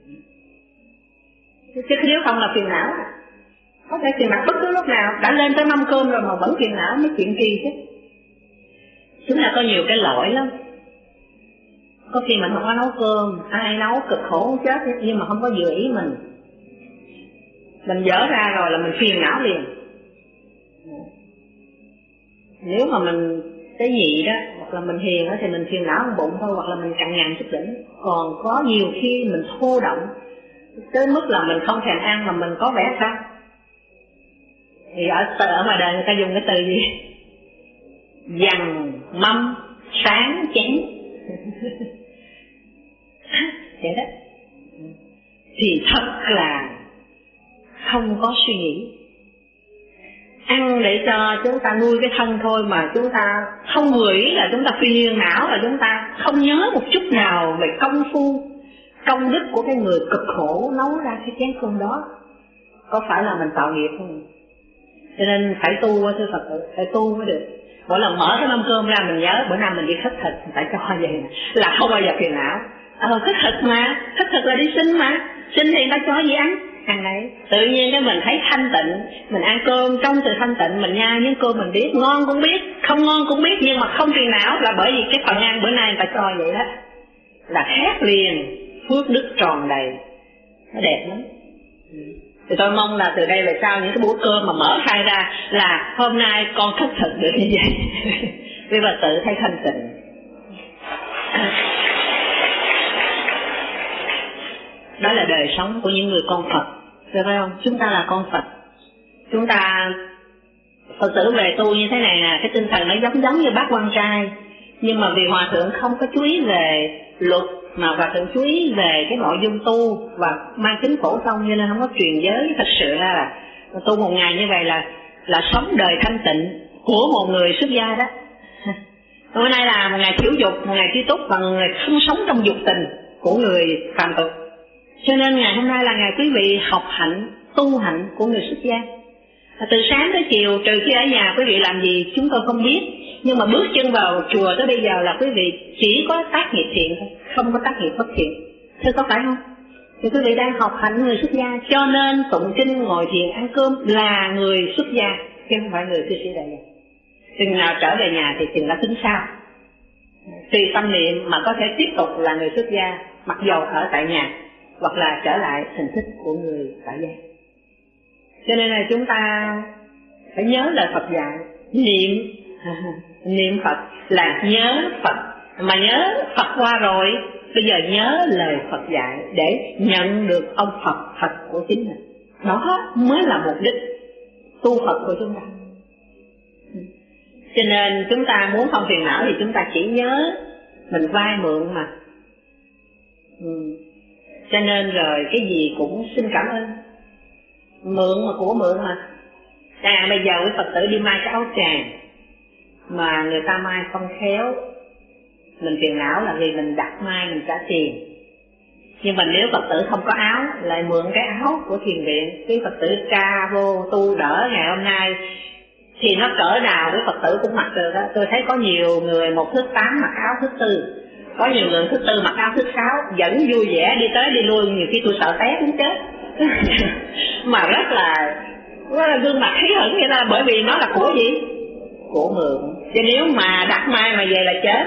A: chứ nếu không là phiền não. Có thể phiền não bất cứ lúc nào, đã lên tới mâm cơm rồi mà vẫn phiền não mới chuyện kỳ chứ. Chúng ta có nhiều cái lỗi lắm. Có khi mình không có nấu cơm, ai nấu cực khổ chết nhưng mà không có vừa ý mình, mình dở ra rồi là mình phiền não liền. Nếu mà mình tế nhị đó, hoặc là mình hiền đó, thì mình phiền não một bụng thôi, hoặc là mình cằn nhằn chút đỉnh. Còn có nhiều khi mình thô động tới mức là mình không thèm ăn mà mình có vẻ khác. Thì ở, ở ngoài đời người ta dùng cái từ gì? Dằn mâm sáng chén. Vậy đó. Thì thật là không có suy nghĩ. Ăn để cho chúng ta nuôi cái thân thôi, mà chúng ta không vừa ý là chúng ta phiền não, là chúng ta không nhớ một chút nào về công phu, công đức của cái người cực khổ nấu ra cái chén cơm đó. Có phải là mình tạo nghiệp không? Cho nên phải tu, thưa Phật tử, phải tu mới được. Mỗi lần mở cái mâm cơm ra mình nhớ bữa nay mình đi khất thực, phải cho vậy là không bao giờ phiền não. Ờ khất thực mà, khất thực là đi xin mà, xin thì ta cho gì ăn, ăn đấy. Tự nhiên cái mình thấy thanh tịnh, mình ăn cơm trong sự thanh tịnh, mình nhai những cơm mình biết, ngon cũng biết, không ngon cũng biết, nhưng mà không phiền não, là bởi vì cái phần ăn bữa nay người ta cho vậy đó. Là khác liền, phước đức tròn đầy, nó đẹp lắm. Thì tôi mong là từ đây về sau những cái bữa cơm mà mở khai ra là hôm nay con khất thực được như vậy. Vì Phật tử thấy thanh tịnh. Đó là đời sống của những người con Phật, được không? Chúng ta là con Phật. Chúng ta Phật tử về tu như thế này nè, cái tinh thần nó giống giống như bác quan trai, nhưng mà vì Hòa thượng không có chú ý về luật, mà Hòa thượng chú ý về cái nội dung tu và mang tính phổ thông, cho nên không có truyền giới. Thật sự ra là tu một ngày như vậy là là sống đời thanh tịnh của một người xuất gia đó. Bữa nay là một ngày thiếu dục, một ngày trí túc, và người không sống trong dục tình của người phàm tục. Cho nên ngày hôm nay là ngày quý vị học hạnh, tu hạnh của người xuất gia. Từ sáng tới chiều, trừ khi ở nhà quý vị làm gì chúng tôi không biết, nhưng mà bước chân vào chùa tới bây giờ là quý vị chỉ có tác nghiệp thiện thôi, không có tác nghiệp bất thiện. Thế có phải không? Thì quý vị đang học hạnh người xuất gia, cho nên tụng kinh, ngồi thiền, ăn cơm là người xuất gia, chứ không phải người cư sĩ đại gia. Chừng nào trở về nhà thì chừng đã tính sao. Tùy tâm niệm mà có thể tiếp tục là người xuất gia, mặc dầu ở tại nhà, hoặc là trở lại hình thức của người tại gia. Cho nên là chúng ta phải nhớ lời Phật dạy, niệm niệm Phật là nhớ Phật, mà nhớ Phật qua rồi, bây giờ nhớ lời Phật dạy để nhận được ông Phật thật của chính mình. Đó mới là mục đích tu Phật của chúng ta. Cho nên chúng ta muốn không phiền não thì chúng ta chỉ nhớ mình vay mượn mà. Ừ. Cho nên rồi cái gì cũng xin cảm ơn. Mượn mà của mượn mà. À bây giờ quý Phật tử đi may cái áo tràng mà người ta may không khéo, mình phiền não là vì mình đặt may mình trả tiền. Nhưng mà nếu Phật tử không có áo, lại mượn cái áo của thiền viện, cái Phật tử ca vô tu đỡ ngày hôm nay thì nó cỡ nào với Phật tử cũng mặc được đó. Tôi thấy có nhiều người một thước tám mặc áo thước tư, có nhiều người thước tư mặc áo thước sáu, vẫn vui vẻ đi tới đi lui, nhiều khi tôi sợ té cũng chết. Mà rất là rất là gương mặt khí hửng vậy đó, bởi vì nó là của gì? Của mượn. Chứ nếu mà đặt mai mà về là chết.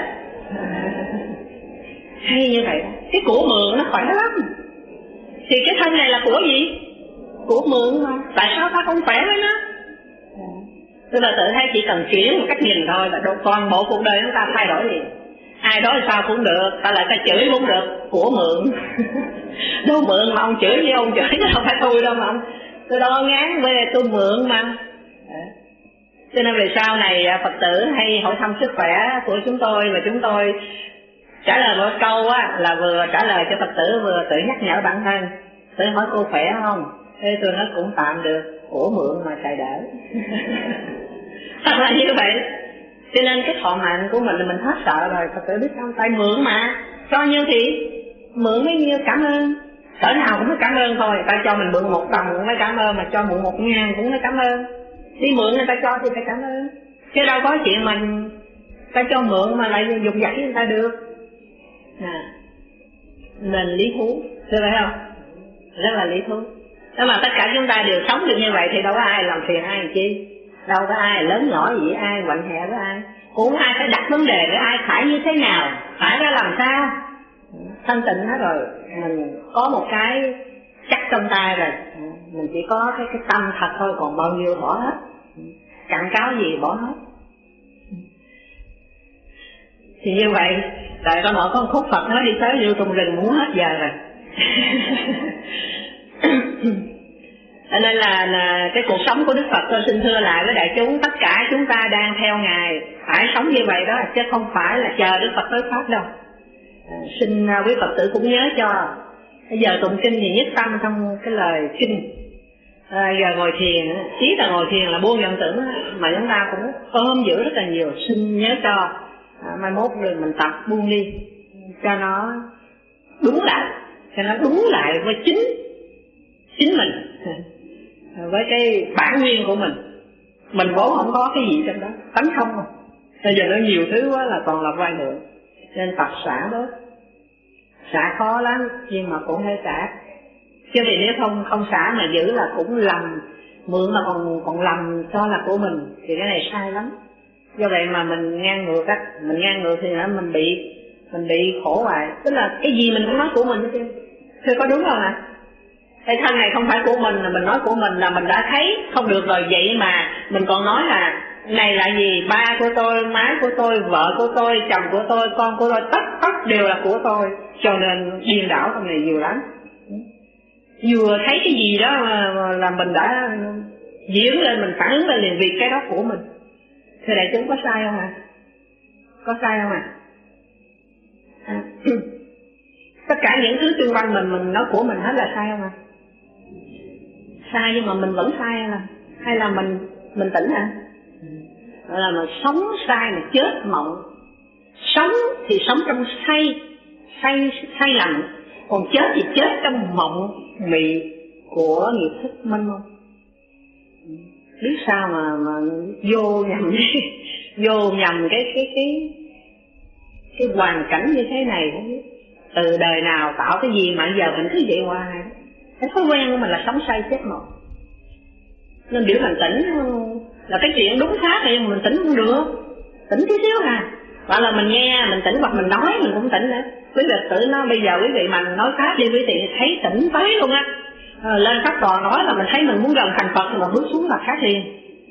A: Hay như vậy đó. Cái của mượn nó khỏe lắm. Thì cái thân này là của gì? Của mượn mà. Tại sao ta không khỏe với nó? Tôi là tự thấy chỉ cần chuyển một cách nhìn thôi là toàn bộ cuộc đời chúng ta thay đổi liền. Ai nói sao cũng được, ta lại ta chửi cũng được, của mượn. Đâu mượn mà ông chửi với ông chửi chứ không phải tôi đâu mà ông. Tôi đo ngán với tôi mượn mà. Cho nên về sau này Phật tử hay hỏi thăm sức khỏe của chúng tôi, và chúng tôi trả lời một câu á, là vừa trả lời cho Phật tử vừa tự nhắc nhở bản thân. Tôi hỏi cô khỏe không? Thế tôi nói cũng tạm được. cổ mượn mà xài đỡ. Thật là như vậy. Cho nên cái thọ mạng của mình là mình hết sợ rồi. Thật sự biết sao, tại mượn mà, cho nhiêu thì mượn mấy nhiêu cảm ơn. Cỡ nào cũng phải cảm ơn thôi. Ta cho mình mượn một đồng cũng phải cảm ơn, mà cho mượn một ngàn cũng phải cảm ơn. Đi mượn người ta cho thì phải cảm ơn, chứ đâu có chuyện mình ta cho mượn mà lại dục dẫy người ta được. À, nên lý thú, thấy phải không? Rất là lý thú. Nếu mà tất cả chúng ta đều sống được như vậy thì đâu có ai làm phiền ai chi, đâu có ai lớn nhỏ gì, ai quạnh hẹ với ai, cũng ai phải đặt vấn đề với ai phải như thế nào, phải ra làm sao. Thanh tịnh hết rồi, mình có một cái chắc trong tay rồi, mình chỉ có cái, cái tâm thật thôi, còn bao nhiêu bỏ hết, cặn cáo gì bỏ hết. Thì như vậy, tại con nói con khúc Phật nói đi tới rêu trong rừng muốn hết giờ rồi. Cho nên là, là cái cuộc sống của Đức Phật, tôi xin thưa lại với đại chúng, tất cả chúng ta đang theo Ngài phải sống như vậy đó, chứ không phải là chờ Đức Phật tới Pháp đâu. À, xin quý Phật tử cũng nhớ cho, bây giờ tụng kinh thì nhất tâm trong cái lời kinh. À, giờ ngồi thiền, chỉ là ngồi thiền là buông vọng tưởng, mà chúng ta cũng ôm giữ rất là nhiều. Xin nhớ cho, à, mai mốt rồi mình tập buông đi, cho nó đúng lại, cho nó đúng lại với chính chính mình, với cái bản nguyên của mình. Mình vốn không có cái gì trong đó, tánh không mà. Bây giờ nó nhiều thứ quá là còn là vay mượn, nên tập xả bớt. Xả khó lắm, nhưng mà cũng phải xả. Chứ thì nếu không không xả mà giữ là cũng lầm, mượn mà còn còn lầm cho là của mình, thì cái này sai lắm. Do vậy mà mình ngang ngược á, mình ngang ngược thì là mình bị mình bị khổ hoài. Tức là cái gì mình cũng nói của mình hết trơn. Thưa có đúng không ạ? À? Cái thân này không phải của mình, là mình nói của mình là mình đã thấy không được rồi, vậy mà mình còn nói là này là gì, ba của tôi, má của tôi, vợ của tôi, chồng của tôi, con của tôi, tất tất đều là của tôi. Cho nên điên đảo trong này nhiều lắm. Vừa thấy cái gì đó mà là mình đã diễn lên, mình phản ứng lên liền vì cái đó của mình. Thưa đại chúng có sai không ạ? À? Có sai không ạ? À? À. Tất cả những thứ xung quanh mình mình nói của mình hết là sai không ạ? À? Sai, nhưng mà mình vẫn sai à? Hay là mình mình tỉnh hả? Gọi là mà sống sai mà chết mộng. Sống thì sống trong say say say lầm, còn chết thì chết trong mộng mị của nghiệp thức mênh mông. Biết sao mà mà vô nhầm vô nhầm cái cái cái cái hoàn cảnh như thế này, không biết từ đời nào tạo cái gì mà giờ mình cứ vậy hoài. Cái thói quen của mình là sống say chết mộng. Nên biểu mình tỉnh là cái chuyện đúng khác, nhưng mà mình tỉnh không được, tỉnh tí xíu à. Hoặc là mình nghe mình tỉnh, hoặc mình nói mình cũng tỉnh nữa. Quý vị tử nói bây giờ quý vị mà nói pháp đi, quý vị thấy tỉnh tới luôn á. À, lên pháp tòa nói là mình thấy mình muốn gần thành Phật, mà bước xuống là khác liền.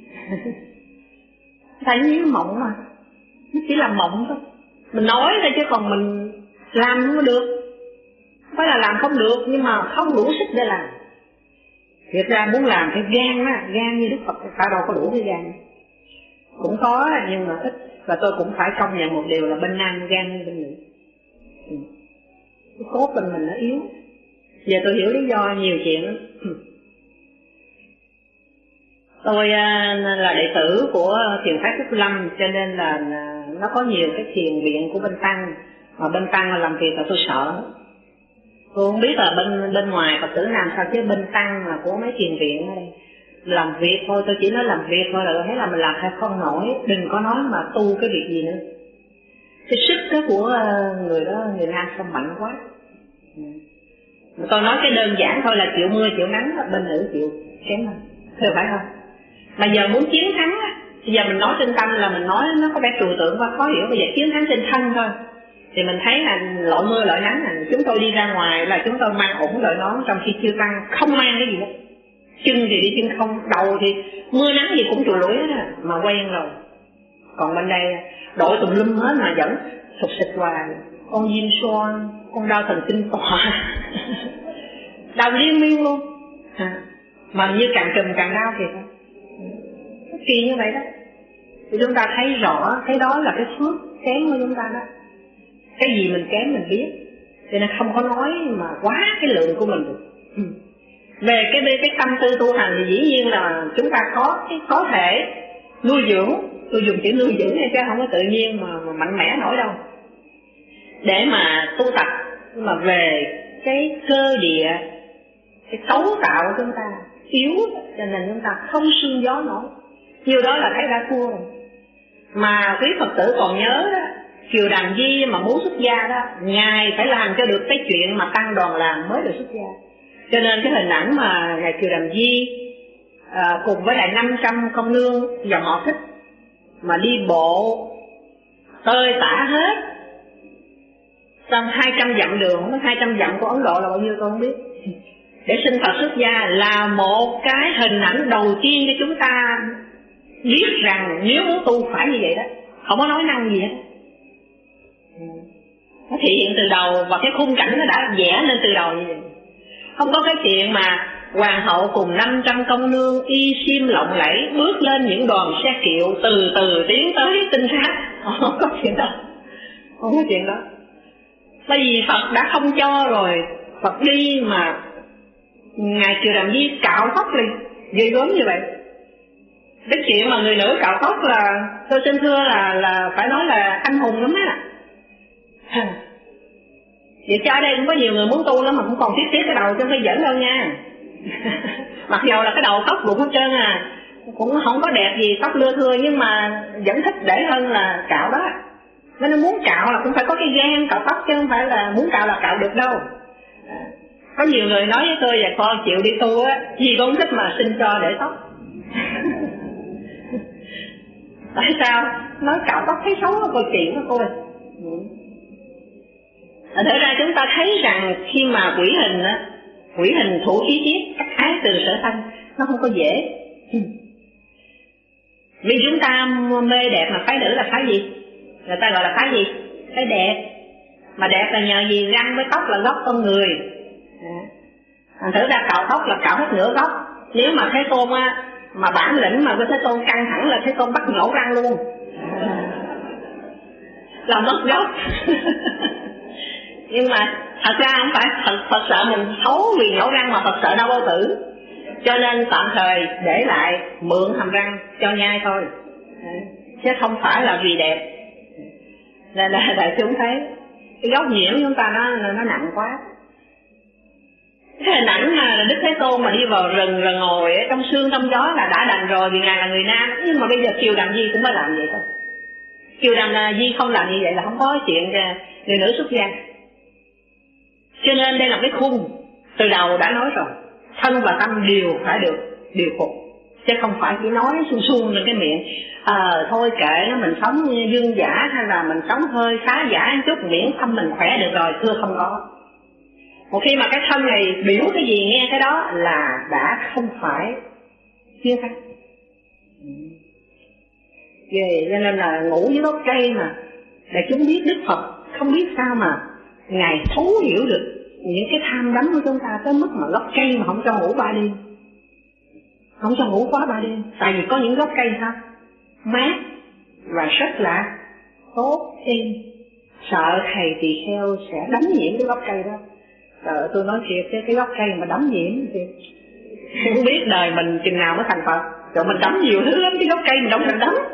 A: Thấy như mộng mà, nó chỉ là mộng thôi. Mình nói thôi chứ còn mình làm không có được. Không phải là làm không được, nhưng mà không đủ sức để làm. Thiệt ra muốn làm cái gan á, gan như Đức Phật ta đâu có đủ cái gan. Cũng có nhưng mà ít. Và tôi cũng phải công nhận một điều là bên nam gan như bên nữ. Ừ. Cái cốt bên mình nó yếu. Giờ tôi hiểu lý do nhiều chuyện lắm. Ừ. Tôi là đệ tử của thiền phái Phúc Lâm, cho nên là nó có nhiều cái thiền viện của bên Tăng. Mà bên Tăng làm việc là tôi sợ. Tôi không biết là bên bên ngoài Phật tử làm sao, chứ bên Tăng là của mấy thiền viện ở đây làm việc thôi, tôi chỉ nói làm việc thôi là tôi thấy là mình làm hay không nổi, đừng có nói mà tu cái việc gì nữa. Cái sức đó của người đó, người Nam sao mạnh quá. Tôi nói cái đơn giản thôi là chịu mưa chịu nắng, bên nữ chịu kém hơn, thưa phải không? Mà giờ muốn chiến thắng á, bây giờ mình nói trên tâm là mình nói nó có vẻ trừu tượng và khó hiểu, bây giờ chiến thắng trên thân thôi. Thì mình thấy là lội mưa lội nắng là chúng tôi đi ra ngoài là chúng tôi mang ủng đội nón, trong khi chưa tăng không mang cái gì hết. Chân thì đi chân không, đầu thì mưa nắng gì cũng chùi lũi hết á, mà quen rồi. Còn bên đây đội tùm lum hết mà vẫn sụp xịt hoài. Con viêm xoang, con đau thần kinh tọa, đau liên miên luôn à, mà như càng trùm càng đau kìa. Kỳ như vậy đó. Thì chúng ta thấy rõ, thấy đó là cái phước kém của chúng ta đó. Cái gì mình kém mình biết, cho nên không có nói mà quá cái lượng của mình được. Ừ. Về cái cái tâm tư tu hành thì dĩ nhiên là chúng ta có cái có thể nuôi dưỡng, tôi dùng chữ nuôi dưỡng này chứ không có tự nhiên mà, mà mạnh mẽ nổi đâu, để mà tu tập. Nhưng mà về cái cơ địa, cái cấu tạo của chúng ta yếu, cho nên chúng ta không sương gió nổi. Nhiều đó là thấy đã thua rồi. Mà quý Phật tử còn nhớ đó, Kiều Đàm Di mà muốn xuất gia đó, Ngài phải làm cho được cái chuyện mà tăng đoàn làm mới được xuất gia. Cho nên cái hình ảnh mà Ngài Kiều Đàm Di à, cùng với lại năm trăm công nương dòng họ Thích mà đi bộ tơi tả hết trong hai trăm dặm đường, hai trăm dặm của Ấn Độ là bao nhiêu tôi không biết, để xin Phật xuất gia, là một cái hình ảnh đầu tiên cho chúng ta biết rằng nếu muốn tu phải như vậy đó, không có nói năng gì hết. Nó thể hiện từ đầu, và cái khung cảnh nó đã vẽ lên từ đầu như vậy. Không có cái chuyện mà hoàng hậu cùng năm trăm công nương y xiêm lộng lẫy bước lên những đoàn xe kiệu từ từ tiến tới tinh sát. Không có chuyện đó, không có chuyện đó. Bởi vì Phật đã không cho rồi, Phật đi mà Ngài Kiều Đàm Di cạo tóc liền, ghê gớm như vậy. Cái chuyện mà người nữ cạo tóc là tôi xin thưa là là phải nói là anh hùng lắm á. Vậy cho ở đây cũng có nhiều người muốn tu lắm mà cũng còn tiếc tiếc cái đầu chứ không phải giỡn đâu nha. Mặc dù là cái đầu tóc bụng hết trơn à, cũng không có đẹp gì, tóc lưa thưa, nhưng mà vẫn thích để hơn là cạo đó. Nên nó muốn cạo là cũng phải có cái gan cạo tóc, chứ không phải là muốn cạo là cạo được đâu. Có nhiều người nói với tôi, và con chịu đi tu á, gì con thích mà xin cho để tóc. Tại sao? Nói cạo tóc thấy xấu, coi chuyện đó coi. Thật ra chúng ta thấy rằng khi mà quỷ hình á, quỷ hình thủ khí tiết, các ái từ sở thanh, nó không có dễ. Vì chúng ta mê đẹp mà phái nữ là phái gì? Người ta gọi là phái gì? Phái đẹp. Mà đẹp là nhờ gì? Răng với tóc là gốc con người. Thành thử ra cạo tóc là cạo hết nửa gốc. Nếu mà Thế Tôn á, mà bản lĩnh mà với Thế Tôn căng thẳng là Thế Tôn bắt nhổ răng luôn, là mất gốc. Nhưng mà thật ra không phải Phật, Phật sợ mình xấu vì nhổ răng, mà Phật sợ đau bao tử, cho nên tạm thời để lại mượn hàm răng cho nhai thôi, chứ không phải là vì đẹp. Nên là đại chúng thấy cái gốc nhiễm chúng ta nó nó nặng quá. Cái hình ảnh mà Đức Thế Tôn mà đi vào rừng rồi ngồi ở trong sương trong gió là đã đành rồi, vì Ngài là người nam. Nhưng mà bây giờ Kiều Đàm Di cũng phải làm vậy thôi. Kiều Đàm Di không làm như vậy là không có chuyện người nữ xuất gia. Cho nên đây là cái khung từ đầu đã nói rồi, thân và tâm đều phải được điều phục, chứ không phải chỉ nói suông suông lên cái miệng. Ờ à, thôi kệ nó, mình sống dương giả hay là mình sống hơi khá giả một chút, miễn tâm mình khỏe được rồi. Thưa không có. Một khi mà cái thân này biểu cái gì nghe cái đó là đã không phải chuyên thân. Vậy cho nên là ngủ dưới gốc cây mà để chúng biết Đức Phật không biết sao mà Ngài thấu hiểu được những cái tham đắm của chúng ta tới mức mà gốc cây mà không cho ngủ ba đêm, không cho ngủ quá ba đêm. Tại vì có những gốc cây sao mát và rất là tốt êm, sợ thầy tỳ kheo sẽ đắm nhiễm cái gốc cây đó. Trời, tôi nói thiệt, cái, cái gốc cây mà đắm nhiễm thì không biết đời mình chừng nào mới thành Phật. Rồi mình đắm nhiều thứ lắm, cái gốc cây mình đâu thành đắm.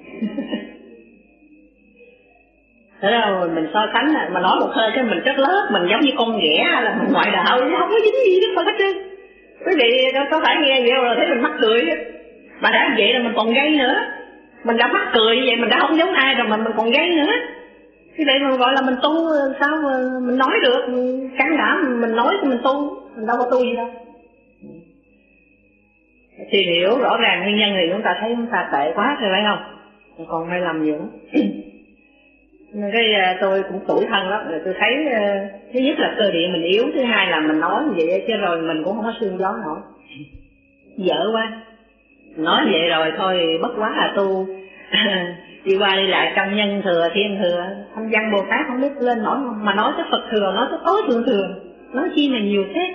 A: Thế đâu mình so sánh mà nói một hơi cái mình chất lớp, mình giống như con ghẻ hay là mình ngoại đạo, không có dính gì Đức Phật hết trơn. Quý vị có phải nghe vậy rồi thấy mình mắc cười chứ. Mà đã vậy là mình còn gây nữa. Mình đã mắc cười như vậy, mình đã không giống ai rồi mà mình còn gây nữa. Cái vậy mà gọi là mình tu, sao mà mình nói được, mình can đảm mình nói thì mình tu, mình đâu có tu gì đâu. Thì hiểu rõ ràng nguyên nhân thì chúng ta thấy chúng ta tệ quá rồi phải không? Còn hay làm gì nữa. Cái tôi cũng tủi thân lắm, rồi tôi thấy thứ nhất là cơ địa mình yếu, thứ hai là mình nói như vậy chứ rồi mình cũng không có sương gió nổi. Dở quá. Nói vậy rồi thôi bất quá là tu. Đi qua đi lại trong nhân thừa, thiên thừa, thanh văn Bồ Tát không biết lên nổi không. Mà nói tới Phật thừa, nói tới tối thượng thừa, nói chi mà nhiều thế.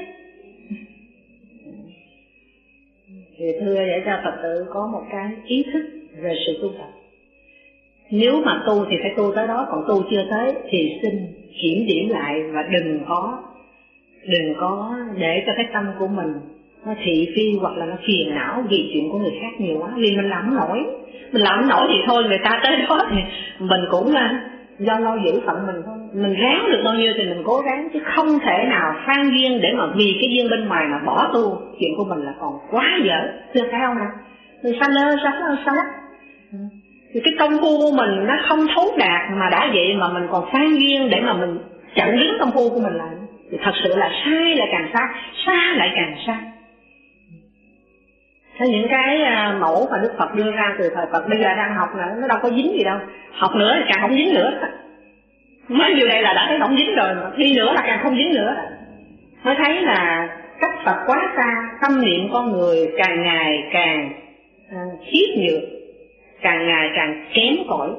A: Thì thưa để cho Phật tử có một cái ý thức về sự tu tập. Nếu mà tu thì phải tu tới đó, còn tu chưa tới thì xin kiểm điểm lại và đừng có đừng có để cho cái tâm của mình nó thị phi hoặc là nó phiền não vì chuyện của người khác nhiều quá, vì mình làm không nổi. Mình làm không nổi thì thôi, người ta tới đó thì mình cũng do lo giữ phận mình thôi. Mình ráng được bao nhiêu thì mình cố gắng, chứ không thể nào phan duyên để mà vì cái duyên bên ngoài mà bỏ tu. Chuyện của mình là còn quá dở, thưa phải không nào? Người xa lơ, xa lơ, xa lắc. Thì cái công phu của mình nó không thấu đạt mà đã vậy mà mình còn phan duyên để mà mình chặn đứng công phu của mình lại, thì thật sự là sai lại càng sai, xa lại càng sai. Thế những cái mẫu mà Đức Phật đưa ra từ thời Phật bây giờ đang học nữa, nó đâu có dính gì đâu. Học nữa thì càng không dính nữa. Mới điều này là đã thấy không dính rồi, mà thi nữa là càng không dính nữa. Mới thấy là cách Phật quá xa, tâm niệm con người càng ngày càng khiếp nhược, càng ngày càng kém cỏi.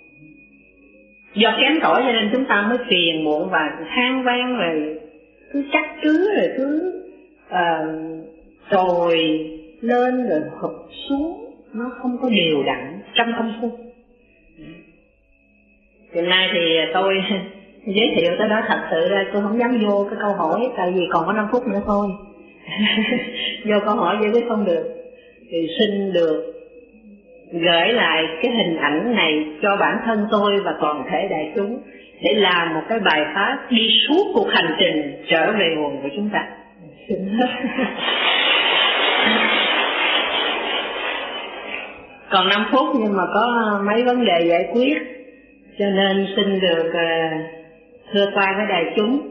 A: Do kém cỏi cho nên chúng ta mới phiền muộn và than vang, rồi cứ trách cứ, rồi cứ uh, trồi lên rồi hụt xuống, nó không có đều đặn trong công phu. Hôm nay thì tôi giới thiệu tới đó, thật sự ra tôi không dám vô cái câu hỏi, tại vì còn có năm phút nữa thôi. Vô câu hỏi giải quyết không được thì xin được gửi lại cái hình ảnh này cho bản thân tôi và toàn thể đại chúng, để làm một cái bài pháp đi suốt cuộc hành trình trở về nguồn của chúng ta. Xin hết. Còn năm phút nhưng mà có mấy vấn đề giải quyết, cho nên xin được uh, thưa qua với đại chúng.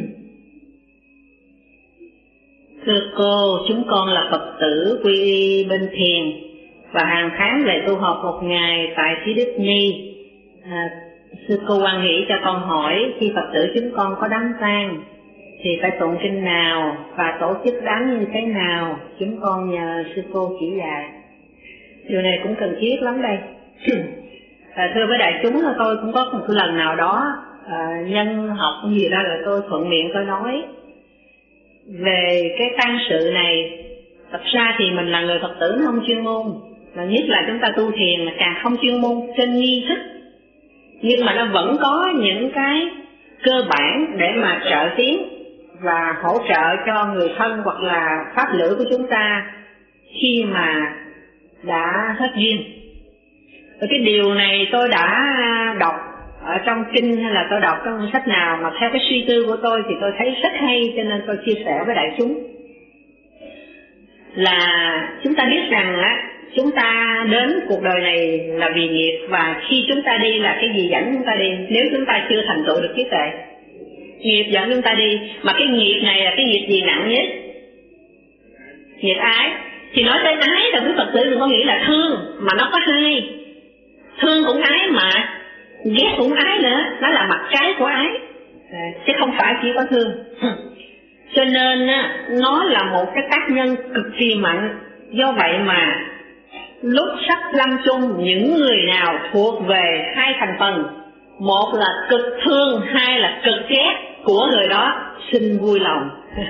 A: Thưa cô, chúng con là Phật tử quy y bên thiền và hàng tháng về tu học một ngày tại Thí Đức Ni. À, sư cô quan nghĩ cho con hỏi, khi Phật tử chúng con có đám tang thì phải tụng kinh nào và tổ chức đám như thế nào? Chúng con nhờ sư cô chỉ dạy. Điều này cũng cần thiết lắm đây. À, thưa với đại chúng, tôi cũng có một lần nào đó à, nhân học gì đó rồi tôi thuận miệng tôi nói về cái tang sự này. Thật ra thì mình là người Phật tử nó không chuyên môn, mà nhất là chúng ta tu thiền là càng không chuyên môn trên nghi thức, nhưng mà nó vẫn có những cái cơ bản để mà trợ tiến và hỗ trợ cho người thân hoặc là pháp lữ của chúng ta khi mà đã hết duyên. Và cái điều này tôi đã đọc ở trong kinh hay là tôi đọc trong sách nào mà theo cái suy tư của tôi thì tôi thấy rất hay, cho nên tôi chia sẻ với đại chúng. Là chúng ta biết rằng á, chúng ta đến cuộc đời này là vì nghiệp, và khi chúng ta đi là cái gì dẫn chúng ta đi. Nếu chúng ta chưa thành tựu được trí tuệ, nghiệp dẫn chúng ta đi. Mà cái nghiệp này là cái nghiệp gì nặng nhất? Nghiệp ái. Thì nói tới ái là quý Phật tử đừng có nghĩ là thương, mà nó có hai. Thương cũng ái mà ghét cũng ái nữa, nó là mặt trái của ái, chứ không phải chỉ có thương. Cho nên nó là một cái tác nhân cực kỳ mạnh. Do vậy mà lúc sắp lâm chung, những người nào thuộc về hai thành phần, một là cực thương, hai là cực ghét của người đó, xin vui lòng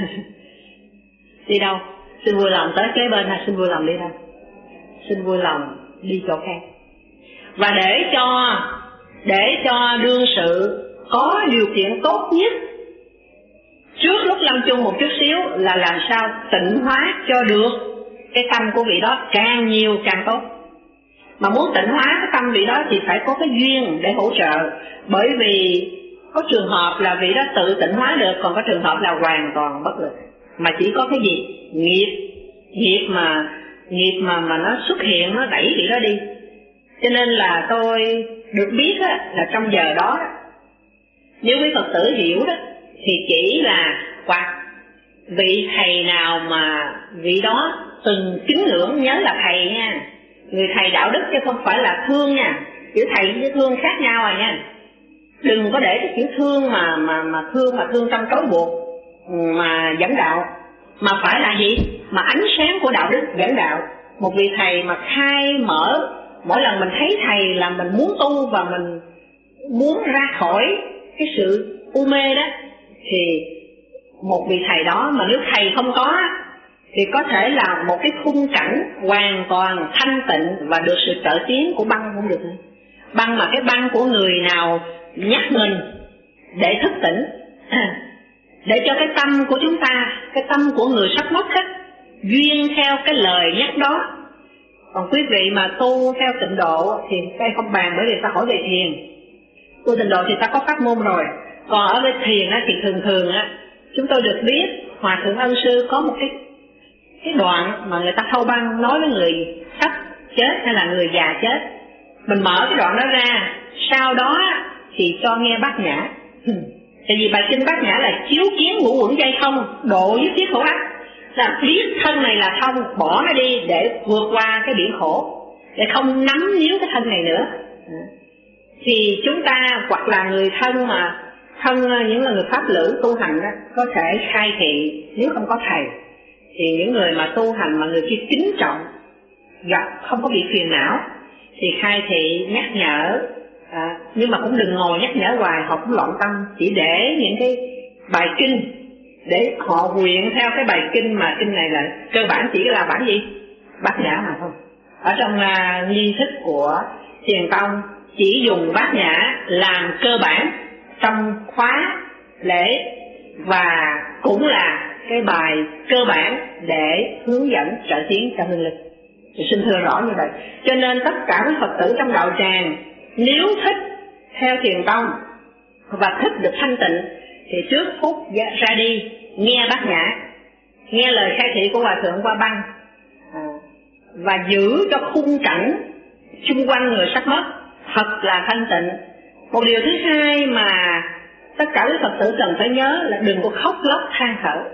A: đi đâu? Xin vui lòng tới kế bên hay xin vui lòng đi đâu? Xin vui lòng đi chỗ khác. Và để cho để cho đương sự có điều kiện tốt nhất trước lúc lâm chung một chút xíu là làm sao tịnh hóa cho được cái tâm của vị đó, càng nhiều càng tốt. Mà muốn tịnh hóa cái tâm vị đó thì phải có cái duyên để hỗ trợ. Bởi vì có trường hợp là vị đó tự tịnh hóa được, còn có trường hợp là hoàn toàn bất lực. Mà chỉ có cái gì? Nghiệp. Nghiệp mà nghiệp mà mà nó xuất hiện, nó đẩy vị đó đi. Cho nên là tôi được biết á, là trong giờ đó nếu quý Phật tử hiểu đó thì chỉ là hoặc vị thầy nào mà vị đó từng kính ngưỡng, nhớ là thầy nha, người thầy đạo đức chứ không phải là thương nha. Chữ thầy với thương khác nhau rồi nha. Đừng có để cái chữ thương mà mà mà thương mà thương trong trói buộc mà dẫn đạo, mà phải là gì? Mà ánh sáng của đạo đức dẫn đạo. Một vị thầy mà khai mở, mỗi lần mình thấy thầy là mình muốn tu và mình muốn ra khỏi cái sự u mê đó, thì một vị thầy đó mà nếu thầy không có thì có thể là một cái khung cảnh hoàn toàn thanh tịnh và được sự trợ tiến của băng cũng được. Băng mà cái băng của người nào nhắc mình để thức tỉnh, để cho cái tâm của chúng ta, cái tâm của người sắp mất á, duyên theo cái lời nhắc đó. Còn quý vị mà tu theo tịnh độ thì cái không bàn, bởi vì ta hỏi về thiền. Tu tịnh độ thì ta có pháp môn rồi. Còn ở bên thiền á, thì thường thường á, chúng tôi được biết Hòa Thượng Ân Sư có một cái cái đoạn mà người ta thâu băng nói với người sắp chết hay là người già chết. Mình mở cái đoạn đó ra, sau đó thì cho nghe bát nhã. Tại vì bài kinh bát nhã là chiếu kiến ngũ uẩn dây không, độ với thiết khổ ách, là biết thân này là thông, bỏ nó đi để vượt qua cái biển khổ, để không nắm níu cái thân này nữa. Thì chúng ta hoặc là người thân mà thân những người pháp lữ tu hành đó, có thể khai thị. Nếu không có thầy thì những người mà tu hành mà người kia kính trọng, gặp không có bị phiền não thì khai thị nhắc nhở. À, nhưng mà cũng đừng ngồi nhắc nhở hoài, họ cũng loạn tâm. Chỉ để những cái bài kinh để họ nguyện theo cái bài kinh, mà kinh này là cơ bản chỉ là bản gì? Bát nhã mà thôi. Ở trong uh, nghi thức của thiền tông chỉ dùng bát nhã làm cơ bản trong khóa lễ, và cũng là cái bài cơ bản để hướng dẫn trợ tiến cho hương linh. Thì xin thưa rõ như vậy. Cho nên tất cả quý Phật tử trong đạo tràng nếu thích theo thiền tông và thích được thanh tịnh thì trước phút ra đi nghe bát nhã, nghe lời khai thị của Hòa Thượng qua băng, à, và giữ cho khung cảnh xung quanh người sắp mất thật là thanh tịnh. Một điều thứ hai mà tất cả quý Phật tử cần phải nhớ là đừng có khóc lóc than thở.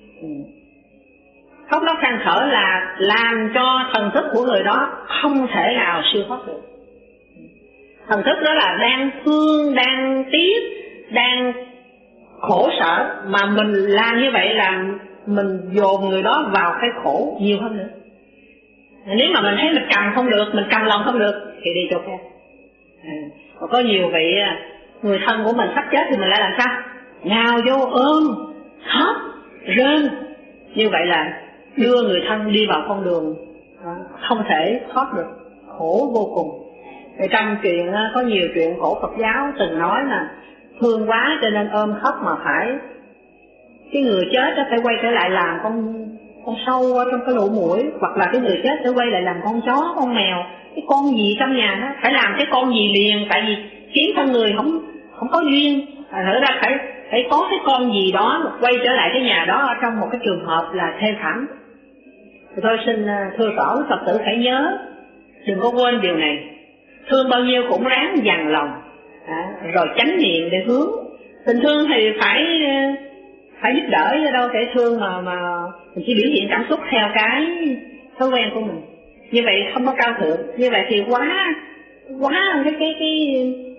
A: Khóc lóc than thở là làm cho thần thức của người đó không thể nào siêu thoát được. Thần thức đó là đang thương, đang tiếc, đang khổ sở, mà mình làm như vậy là mình dồn người đó vào cái khổ nhiều hơn nữa. Nếu mà mình thấy mình cầm không được, mình cầm lòng không được thì đi chỗ khác. À, còn có nhiều vị người thân của mình sắp chết thì mình lại làm sao? Nhào vô ôm, khóc, rên. Như vậy là đưa người thân đi vào con đường không thể thoát được, khổ vô cùng. Thì trong chuyện có nhiều chuyện cổ Phật giáo từng nói là thương quá cho nên ôm khóc, mà phải cái người chết đó phải quay trở lại làm con con sâu ở trong cái lỗ mũi, hoặc là cái người chết phải quay lại làm con chó, con mèo, cái con gì trong nhà đó phải làm cái con gì liền, tại vì kiếm con người không không có duyên. Thật ra phải phải có cái con gì đó quay trở lại cái nhà đó trong một cái trường hợp là thê thảm. Thì tôi xin thưa tỏ với Phật tử phải nhớ, đừng có quên điều này. Thương bao nhiêu cũng ráng dằn lòng, à, rồi chánh niệm để hướng. Tình thương thì phải phải giúp đỡ, chứ đâu thể thương mà mà mình chỉ biểu hiện cảm xúc theo cái thói quen của mình. Như vậy không có cao thượng, như vậy thì quá quá cái cái cái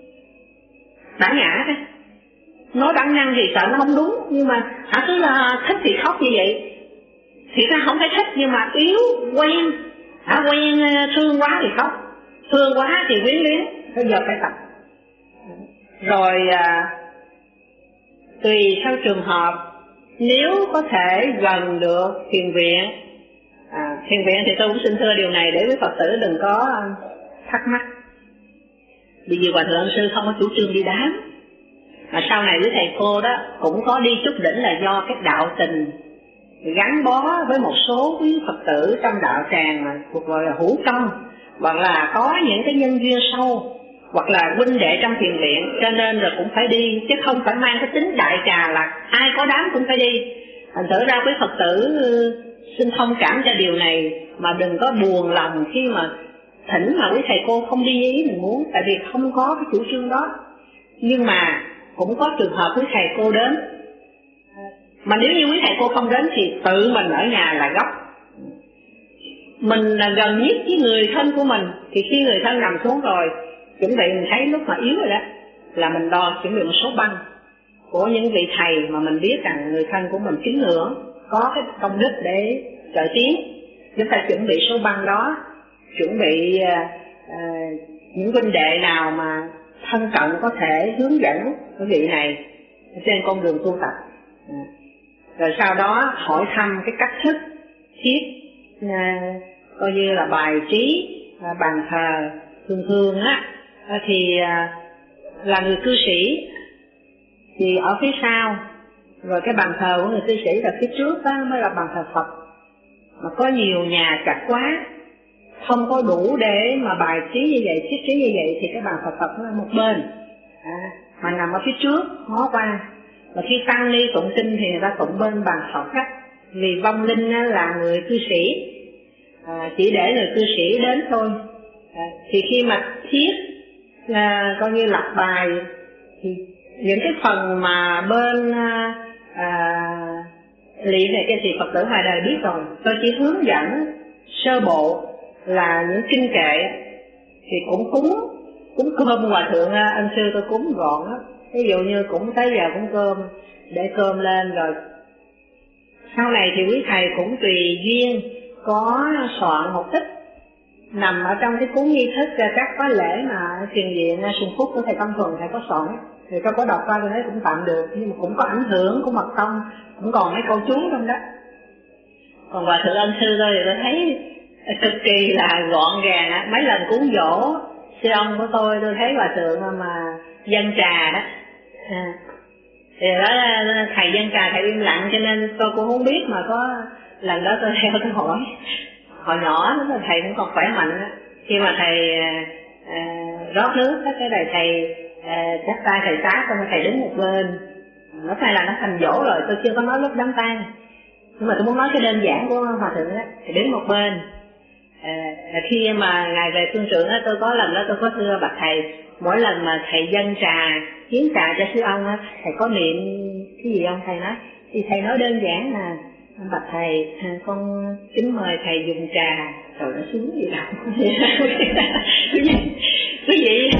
A: bản ngã đấy. Nói bản năng thì sợ nó không đúng, nhưng mà hả cứ là thích thì khóc như vậy. Thì ta không phải thích, nhưng mà yếu, quen, hả quen thương quá thì khóc, thương quá thì quyến luyến, bây giờ phải tập. Rồi à, tùy theo trường hợp, nếu có thể gần được thiền viện, à, thiền viện thì tôi cũng xin thưa điều này để quý Phật tử đừng có thắc mắc. Vì vì Hòa Thượng Ân Sư không có chủ trương đi đám, mà sau này với thầy cô đó cũng có đi chút đỉnh là do cái đạo tình gắn bó với một số quý Phật tử trong đạo tràng mà thuộc gọi là hữu công, hoặc là có những cái nhân duyên sâu, hoặc là huynh đệ trong thiền viện, cho nên là cũng phải đi, chứ không phải mang cái tính đại trà là ai có đám cũng phải đi. Thành thử ra quý Phật tử xin thông cảm cho điều này, mà đừng có buồn lòng khi mà thỉnh mà quý thầy cô không đi ý mình muốn, tại vì không có cái chủ trương đó. Nhưng mà cũng có trường hợp quý thầy cô đến, mà nếu như quý thầy cô không đến thì tự mình ở nhà là gấp. Mình là gần nhất với người thân của mình, thì khi người thân nằm xuống rồi, chuẩn bị mình thấy lúc mà yếu rồi đó, là mình đo chuẩn bị một số băng của những vị thầy mà mình biết rằng người thân của mình kính ngưỡng, có cái công đức để trợ tiến. Chúng ta chuẩn bị số băng đó, chuẩn bị uh, uh, những huynh đệ nào mà thân cận có thể hướng dẫn cái vị này trên con đường tu tập. uh. Rồi sau đó hỏi thăm cái cách thức thiết uh, coi như là bài trí uh, bàn thờ. Thường thường á thì uh, là người cư sĩ thì ở phía sau, rồi cái bàn thờ của người cư sĩ là phía trước đó mới là bàn thờ Phật. mà có nhiều nhà chặt quá, không có đủ để mà bài trí như vậy, thiết trí như vậy, thì cái bàn Phật Phật nó ở một bên, à, mà nằm ở phía trước, ngó qua. Và khi tăng ni tụng kinh thì người ta tụng bên bàn Phật khách, vì vong linh là người cư sĩ, à, chỉ để người cư sĩ đến thôi. À, thì khi mà thiết là coi như lặp bài, thì những cái phần mà bên à, à, luyện này cái gì Phật tử ngoài đời biết rồi, tôi chỉ hướng dẫn sơ bộ là những kinh kệ, thì cũng cúng cúng cơm hòa thượng ân sư tôi cúng gọn á, ví dụ như cũng tới giờ cũng cơm, để cơm lên rồi. Sau này thì quý thầy cũng tùy duyên có soạn một tích nằm ở trong cái cuốn nghi thức các có lễ mà truyền diện Sùng Phúc của thầy Tâm Thuần, thầy có soạn, thì tôi có đọc qua tôi thấy cũng tạm được, nhưng mà cũng có ảnh hưởng của mật tông, cũng còn mấy câu chú trong đó. Còn hòa thượng ân sư tôi thì tôi thấy cực kỳ là gọn gàng á. Mấy lần cúng dỗ sư ông của tôi tôi thấy hòa thượng mà dân trà đó, à, thì đó thầy dân trà thầy im lặng, cho nên tôi cũng không biết, mà có lần đó tôi theo tôi hỏi, hồi nhỏ đó thầy cũng còn khỏe mạnh đó. Khi mà thầy à, à, rót nước đó, cái này thầy à, chắp tay thầy xá, xong thầy đứng một bên. Lúc này là nó thành dỗ rồi, tôi chưa có nói lúc đám tang, nhưng mà tôi muốn nói cái đơn giản của hòa thượng đó. Thầy đứng một bên, à, khi mà ngài về phương trượng đó, tôi có lần đó tôi có thưa bạch thầy, mỗi lần mà thầy dâng trà hiến trà cho sư ông á, thầy có niệm cái gì không? Thầy nói thì thầy nói đơn giản là bạch thầy, con kính mời thầy dùng trà. Rồi nó sướng gì đâu quý vị quý vị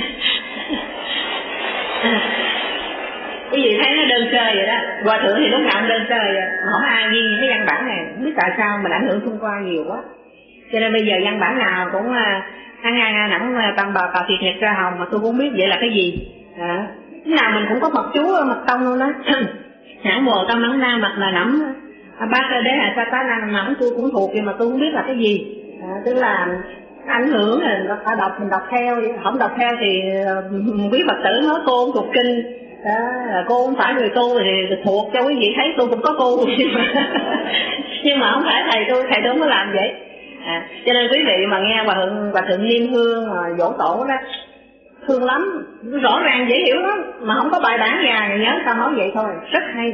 A: quý vị thấy nó đơn sơ vậy đó. Hòa thượng thì lúc nào cũng đơn sơ vậy, mà không ai ghi những cái văn bản này, không biết tại sao mình ảnh hưởng xung quanh nhiều quá, cho nên bây giờ văn bản nào cũng ăn ngang nẵng tăng bào tàu thiệt nhật ra hồng, mà tôi cũng không biết vậy là cái gì. À, cái nào mình cũng có mật chú mật tông luôn đó. Nhãn bồ tâm nắng nam mặt là nắm bác đế hạ sa tá nam nắm, tôi cũng thuộc, nhưng mà tôi không biết là cái gì. À, tức là ảnh hưởng là phải đọc, mình đọc theo, không đọc theo thì quý Phật tử nói cô không thuộc kinh. Đó, cô không phải người tu thì thuộc cho quý vị thấy tôi cũng có tu nhưng mà, nhưng mà không phải thầy tôi, thầy tôi không có làm vậy. À, cho nên quý vị mà nghe hòa thượng hòa thượng Niêm Hương mà dỗ tổ đó thương lắm, rõ ràng dễ hiểu lắm, mà không có bài bản nhà nhớ sao nói vậy thôi, rất hay.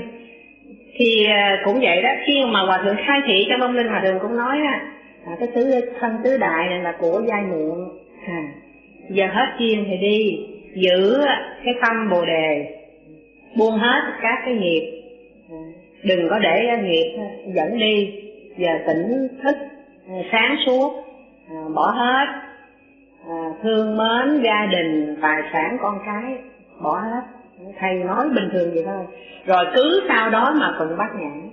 A: Thì cũng vậy đó, khi mà hòa thượng khai thị cho vong linh, hòa thượng cũng nói á, à, cái tứ thân tứ đại này là của giai muộn, à, giờ hết duyên thì đi, giữ cái tâm bồ đề, buông hết các cái nghiệp, à, đừng có để nghiệp dẫn đi, giờ tỉnh thức sáng suốt, à, bỏ hết, à, thương mến gia đình tài sản con cái, bỏ hết. Thầy nói bình thường vậy thôi, rồi cứ sau đó mà tụng bát nhã.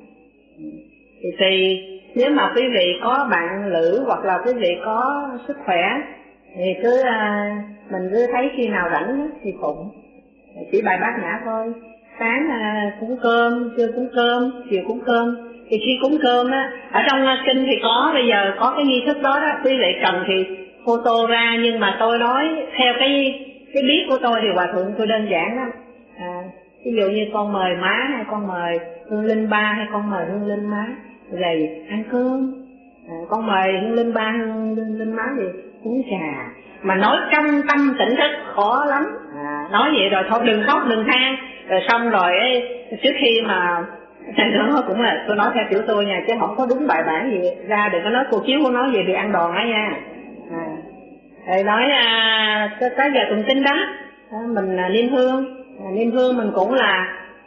A: Thì tùy, nếu mà quý vị có bạn lữ hoặc là quý vị có sức khỏe thì cứ à, mình cứ thấy khi nào rảnh thì tụng, chỉ bài bát nhã thôi. Sáng à, cúng cơm, trưa cúng cơm, chiều cúng cơm. Thì khi cúng cơm á, ở trong kinh thì có, bây giờ có cái nghi thức đó đó, quý vị cần thì photo ra, nhưng mà tôi nói theo cái cái biết của tôi thì hòa thượng tôi đơn giản lắm. À, ví dụ như con mời má, hay con mời hương linh ba, hay con mời hương linh má rồi ăn cơm, à, con mời hương linh ba, hương linh, linh má gì uống trà, mà nói trong tâm tỉnh thức khó lắm. À, nói vậy rồi thôi, đừng khóc đừng than, rồi xong rồi ấy, trước khi mà nó cũng là tôi nói theo kiểu tôi nha, chứ không có đúng bài bản gì ra, đừng có nói cô chiếu của nói về bị ăn đòn á nha. À, rồi nói à, tới giờ tụng kinh đó, à, mình à, niêm hương, à, niêm hương mình cũng là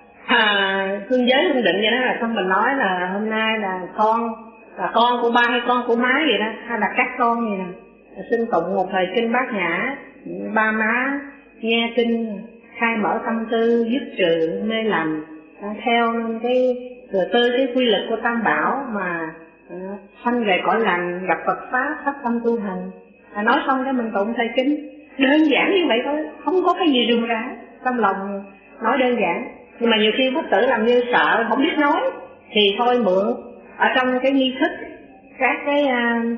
A: à, hương giới hương định vậy đó, là xong mình nói là hôm nay là con là con của ba hay con của má vậy đó, hay là các con vậy nè, xin tụng một thời kinh bát nhã, ba má nghe kinh khai mở tâm tư, dứt trừ mê lầm, theo cái thừa tư cái quy luật của tam bảo mà sanh về cõi lành, gặp Phật pháp phát tâm tu hành. À, nói xong cái mình tụng thời kinh đơn giản như vậy thôi, không có cái gì rườm rà, trong lòng nói đơn giản. Nhưng mà nhiều khi Phật tử làm như sợ không biết nói thì thôi mượn ở trong cái nghi thức các cái uh,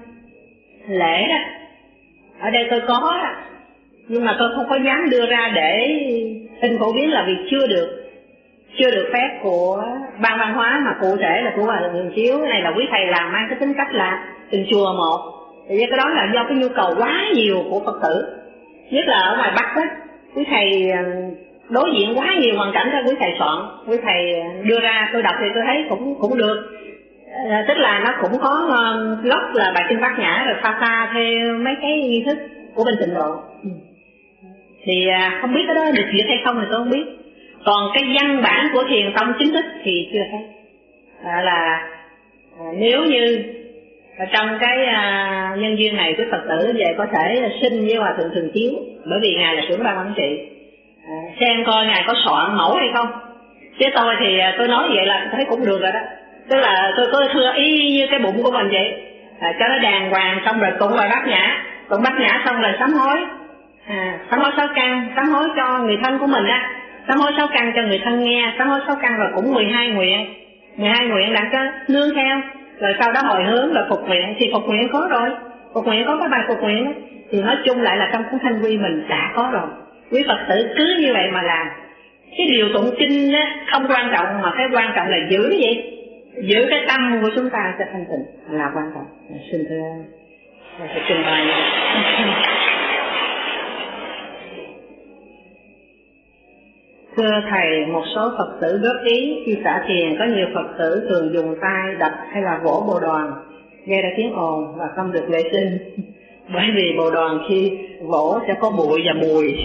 A: lễ đó, ở đây tôi có, nhưng mà tôi không có dám đưa ra để xin phổ biến là vì chưa được. chưa được phép của ban văn hóa, mà cụ thể là của Hòa Thượng Hiền Chiếu. Cái này là quý thầy làm mang cái tính cách là từng chùa một, thì cái đó là do cái nhu cầu quá nhiều của Phật tử, nhất là ở ngoài Bắc đó. Quý thầy đối diện quá nhiều hoàn cảnh đó, quý thầy soạn, quý thầy đưa ra tôi đọc thì tôi thấy cũng cũng được. À, tức là nó cũng có uh, gốc là bài kinh Bát Nhã, rồi pha pha theo mấy cái nghi thức của bên Tịnh Độ. Ừ. Thì uh, không biết cái đó được duyệt hay không thì tôi không biết. Còn cái văn bản của Thiền Tông chính thức thì chưa thấy. À, là à, nếu như trong cái à, nhân duyên này cái Phật tử về có thể xin với Hòa Thượng Thường Chiếu, bởi vì ngài là trưởng ban quản trị, à, xem coi ngài có soạn mẫu hay không. Chứ tôi thì tôi nói vậy là thấy cũng được rồi đó. Tức là tôi có thưa y như cái bụng của mình vậy, à, cho nó đàng hoàng, xong rồi tụng bài Bát Nhã, tụng Bát Nhã xong rồi sám hối, à, sám hối sáu căn, sám hối cho người thân của mình á, sám hối sáu căn cho người thân nghe, sám hối sáu căn rồi cũng mười hai nguyện, mười hai nguyện đã có nương theo, rồi sau đó hồi hướng rồi phục nguyện. Thì phục nguyện có rồi, phục nguyện có cái bài phục nguyện đó, thì nói chung lại là trong cuốn Thanh Quy mình đã có rồi. Quý Phật tử cứ như vậy mà làm. Cái điều tụng kinh á không quan trọng, mà cái quan trọng là giữ cái gì, giữ cái tâm của chúng ta cho thanh tịnh là quan trọng. Xin thưa thưa trình bày. Thưa thầy, một số Phật tử góp ý khi xả thiền có nhiều Phật tử thường dùng tay đập hay là vỗ bồ đoàn gây ra tiếng ồn và không được vệ sinh, bởi vì bồ đoàn khi vỗ sẽ có bụi và mùi.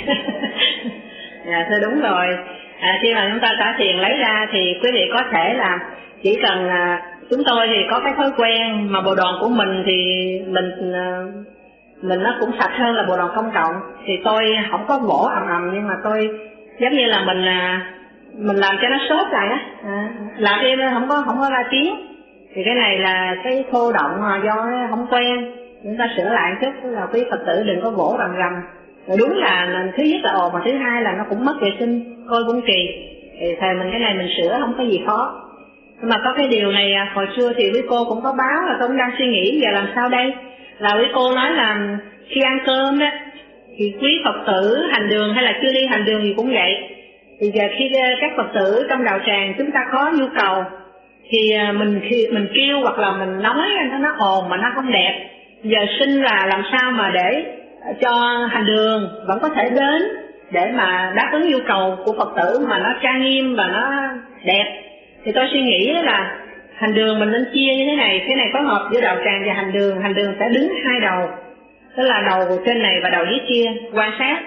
A: Dạ thưa đúng rồi. À, khi mà chúng ta xả thiền lấy ra thì quý vị có thể là chỉ cần à, chúng tôi thì có cái thói quen mà bồ đoàn của mình thì mình à, mình nó cũng sạch hơn là bồ đoàn công cộng, thì tôi không có vỗ ầm ầm, nhưng mà tôi giống như là mình mình làm cho nó sốt lại á, à, làm em không có không có ra tiếng. Thì cái này là cái thô động mà do không quen, chúng ta sửa lại chút, là quý Phật tử đừng có vỗ rầm rầm. Rồi đúng là thứ nhất là ồn, mà thứ hai là nó cũng mất vệ sinh, coi cũng kỳ. Thì thầy mình cái này mình sửa không có gì khó. Nhưng mà có cái điều này hồi xưa thì quý cô cũng có báo, là tôi cũng đang suy nghĩ giờ làm sao đây. Là quý cô nói là khi ăn cơm đó thì quý Phật tử hành đường hay là chưa đi hành đường thì cũng vậy. Thì giờ khi các Phật tử trong đạo tràng chúng ta có nhu cầu thì mình khi mình kêu hoặc là mình nói nó nó ồn mà nó không đẹp. Giờ xin là làm sao mà để cho hành đường vẫn có thể đến để mà đáp ứng nhu cầu của Phật tử mà nó trang nghiêm và nó đẹp. Thì tôi suy nghĩ là hành đường mình nên chia như thế này, cái này phối hợp giữa đạo tràng và hành đường. Hành đường sẽ đứng hai đầu, tức là đầu trên này và đầu dưới kia, quan sát.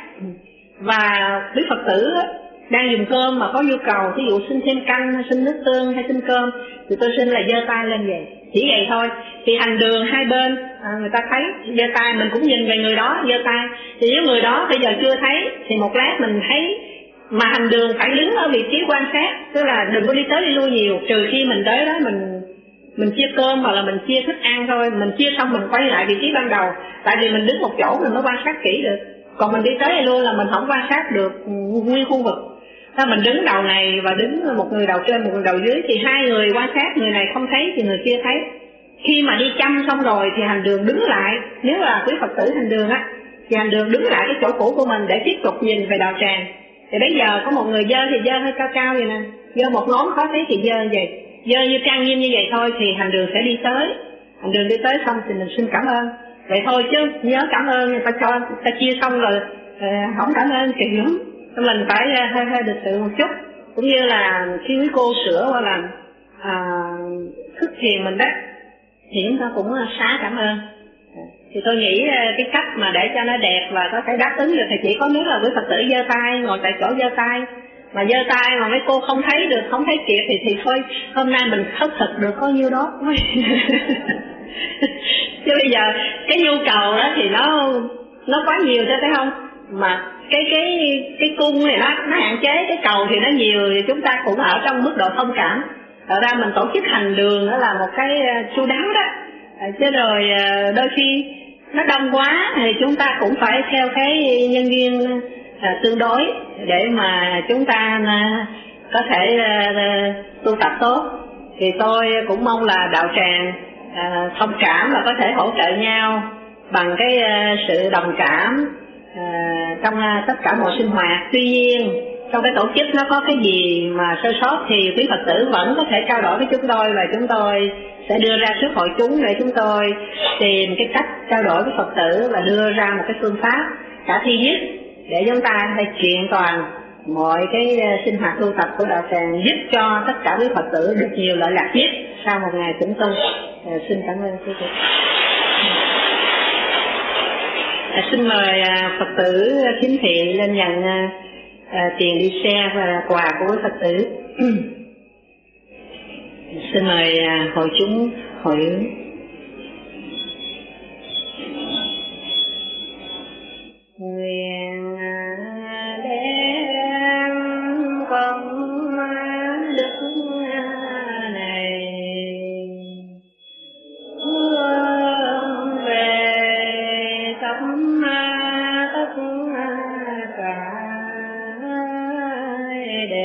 A: Và quý Phật tử đang dùng cơm mà có nhu cầu, ví dụ xin thêm canh, xin nước tương hay xin cơm, thì tôi xin là giơ tay lên vậy, chỉ vậy thôi. Thì hành đường hai bên à, người ta thấy giơ tay, mình cũng nhìn về người đó giơ tay. Thì nếu người đó bây giờ chưa thấy thì một lát mình thấy, mà hành đường phải đứng ở vị trí quan sát, tức là đừng có đi tới đi lui nhiều, trừ khi mình tới đó mình mình chia cơm hoặc là mình chia thức ăn thôi. Mình chia xong mình quay lại vị trí ban đầu, tại vì mình đứng một chỗ mình mới quan sát kỹ được. Còn mình đi tới đi lui là mình không quan sát được nguyên khu vực.ถ้mình đứng đầu này và đứng một người đầu trên một người đầu dưới thì hai người quan sát, người này không thấy thì người kia thấy. Khi mà đi chăm xong rồi thì hành đường đứng lại, nếu là quý Phật tử hành đường á thì hành đường đứng lại cái chỗ cũ của mình để tiếp tục nhìn về đạo tràng. Thì bây giờ có một người dơ thì dơ hơi cao cao vậy nè, dơ một ngón khó thấy thì dơ như vậy, dơ như trang nghiêm như vậy thôi, thì hành đường sẽ đi tới. Hành đường đi tới xong thì mình xin cảm ơn vậy thôi, chứ nhớ cảm ơn người ta cho người ta chia xong rồi à, không cảm ơn kỳ lắm. Mình phải hơi hơi được sự một chút. Cũng như là khi quý cô sửa hoặc là à, thức thiền mình đó thì chúng ta cũng xá cảm ơn. Thì tôi nghĩ cái cách mà để cho nó đẹp và có thể đáp ứng được thì chỉ có nếu là quý Phật tử giơ tay, ngồi tại chỗ giơ tay. Mà giơ tay mà mấy cô không thấy được, không thấy kịp thì thì thôi, hôm nay mình khất thực được có nhiêu đó. Chứ bây giờ cái nhu cầu đó thì nó nó quá nhiều chứ thấy không? Mà cái cái cái cung này nó nó hạn chế, cái cầu thì nó nhiều, thì chúng ta cũng ở trong mức độ thông cảm. Thật ra mình tổ chức hành đường đó là một cái chu đáo đó. Chứ rồi đôi khi nó đông quá thì chúng ta cũng phải theo cái nhân duyên à, tương đối để mà chúng ta à, có thể à, tu tập tốt. Thì tôi cũng mong là đạo tràng à, thông cảm và có thể hỗ trợ nhau bằng cái à, sự đồng cảm à, trong à, tất cả mọi sinh hoạt. Tuy nhiên trong cái tổ chức nó có cái gì mà sơ sót thì quý Phật tử vẫn có thể trao đổi với chúng tôi, và chúng tôi sẽ đưa ra trước hội chúng để chúng tôi tìm cái cách trao đổi với Phật tử và đưa ra một cái phương pháp khả thi nhất để chúng ta thể kiện toàn mọi cái sinh hoạt tu tập của đạo tràng, giúp cho tất cả quý Phật tử được nhiều lợi lạc nhất sau một ngày tụng tu. À, xin cảm ơn quý vị. À, xin mời à, Phật tử Kính Thiện lên nhận à, à, tiền đi xe và quà của quý Phật tử. Xin mời à, hội chúng hội ứng. Nguyện đem công đức này hướng về khắp tất cả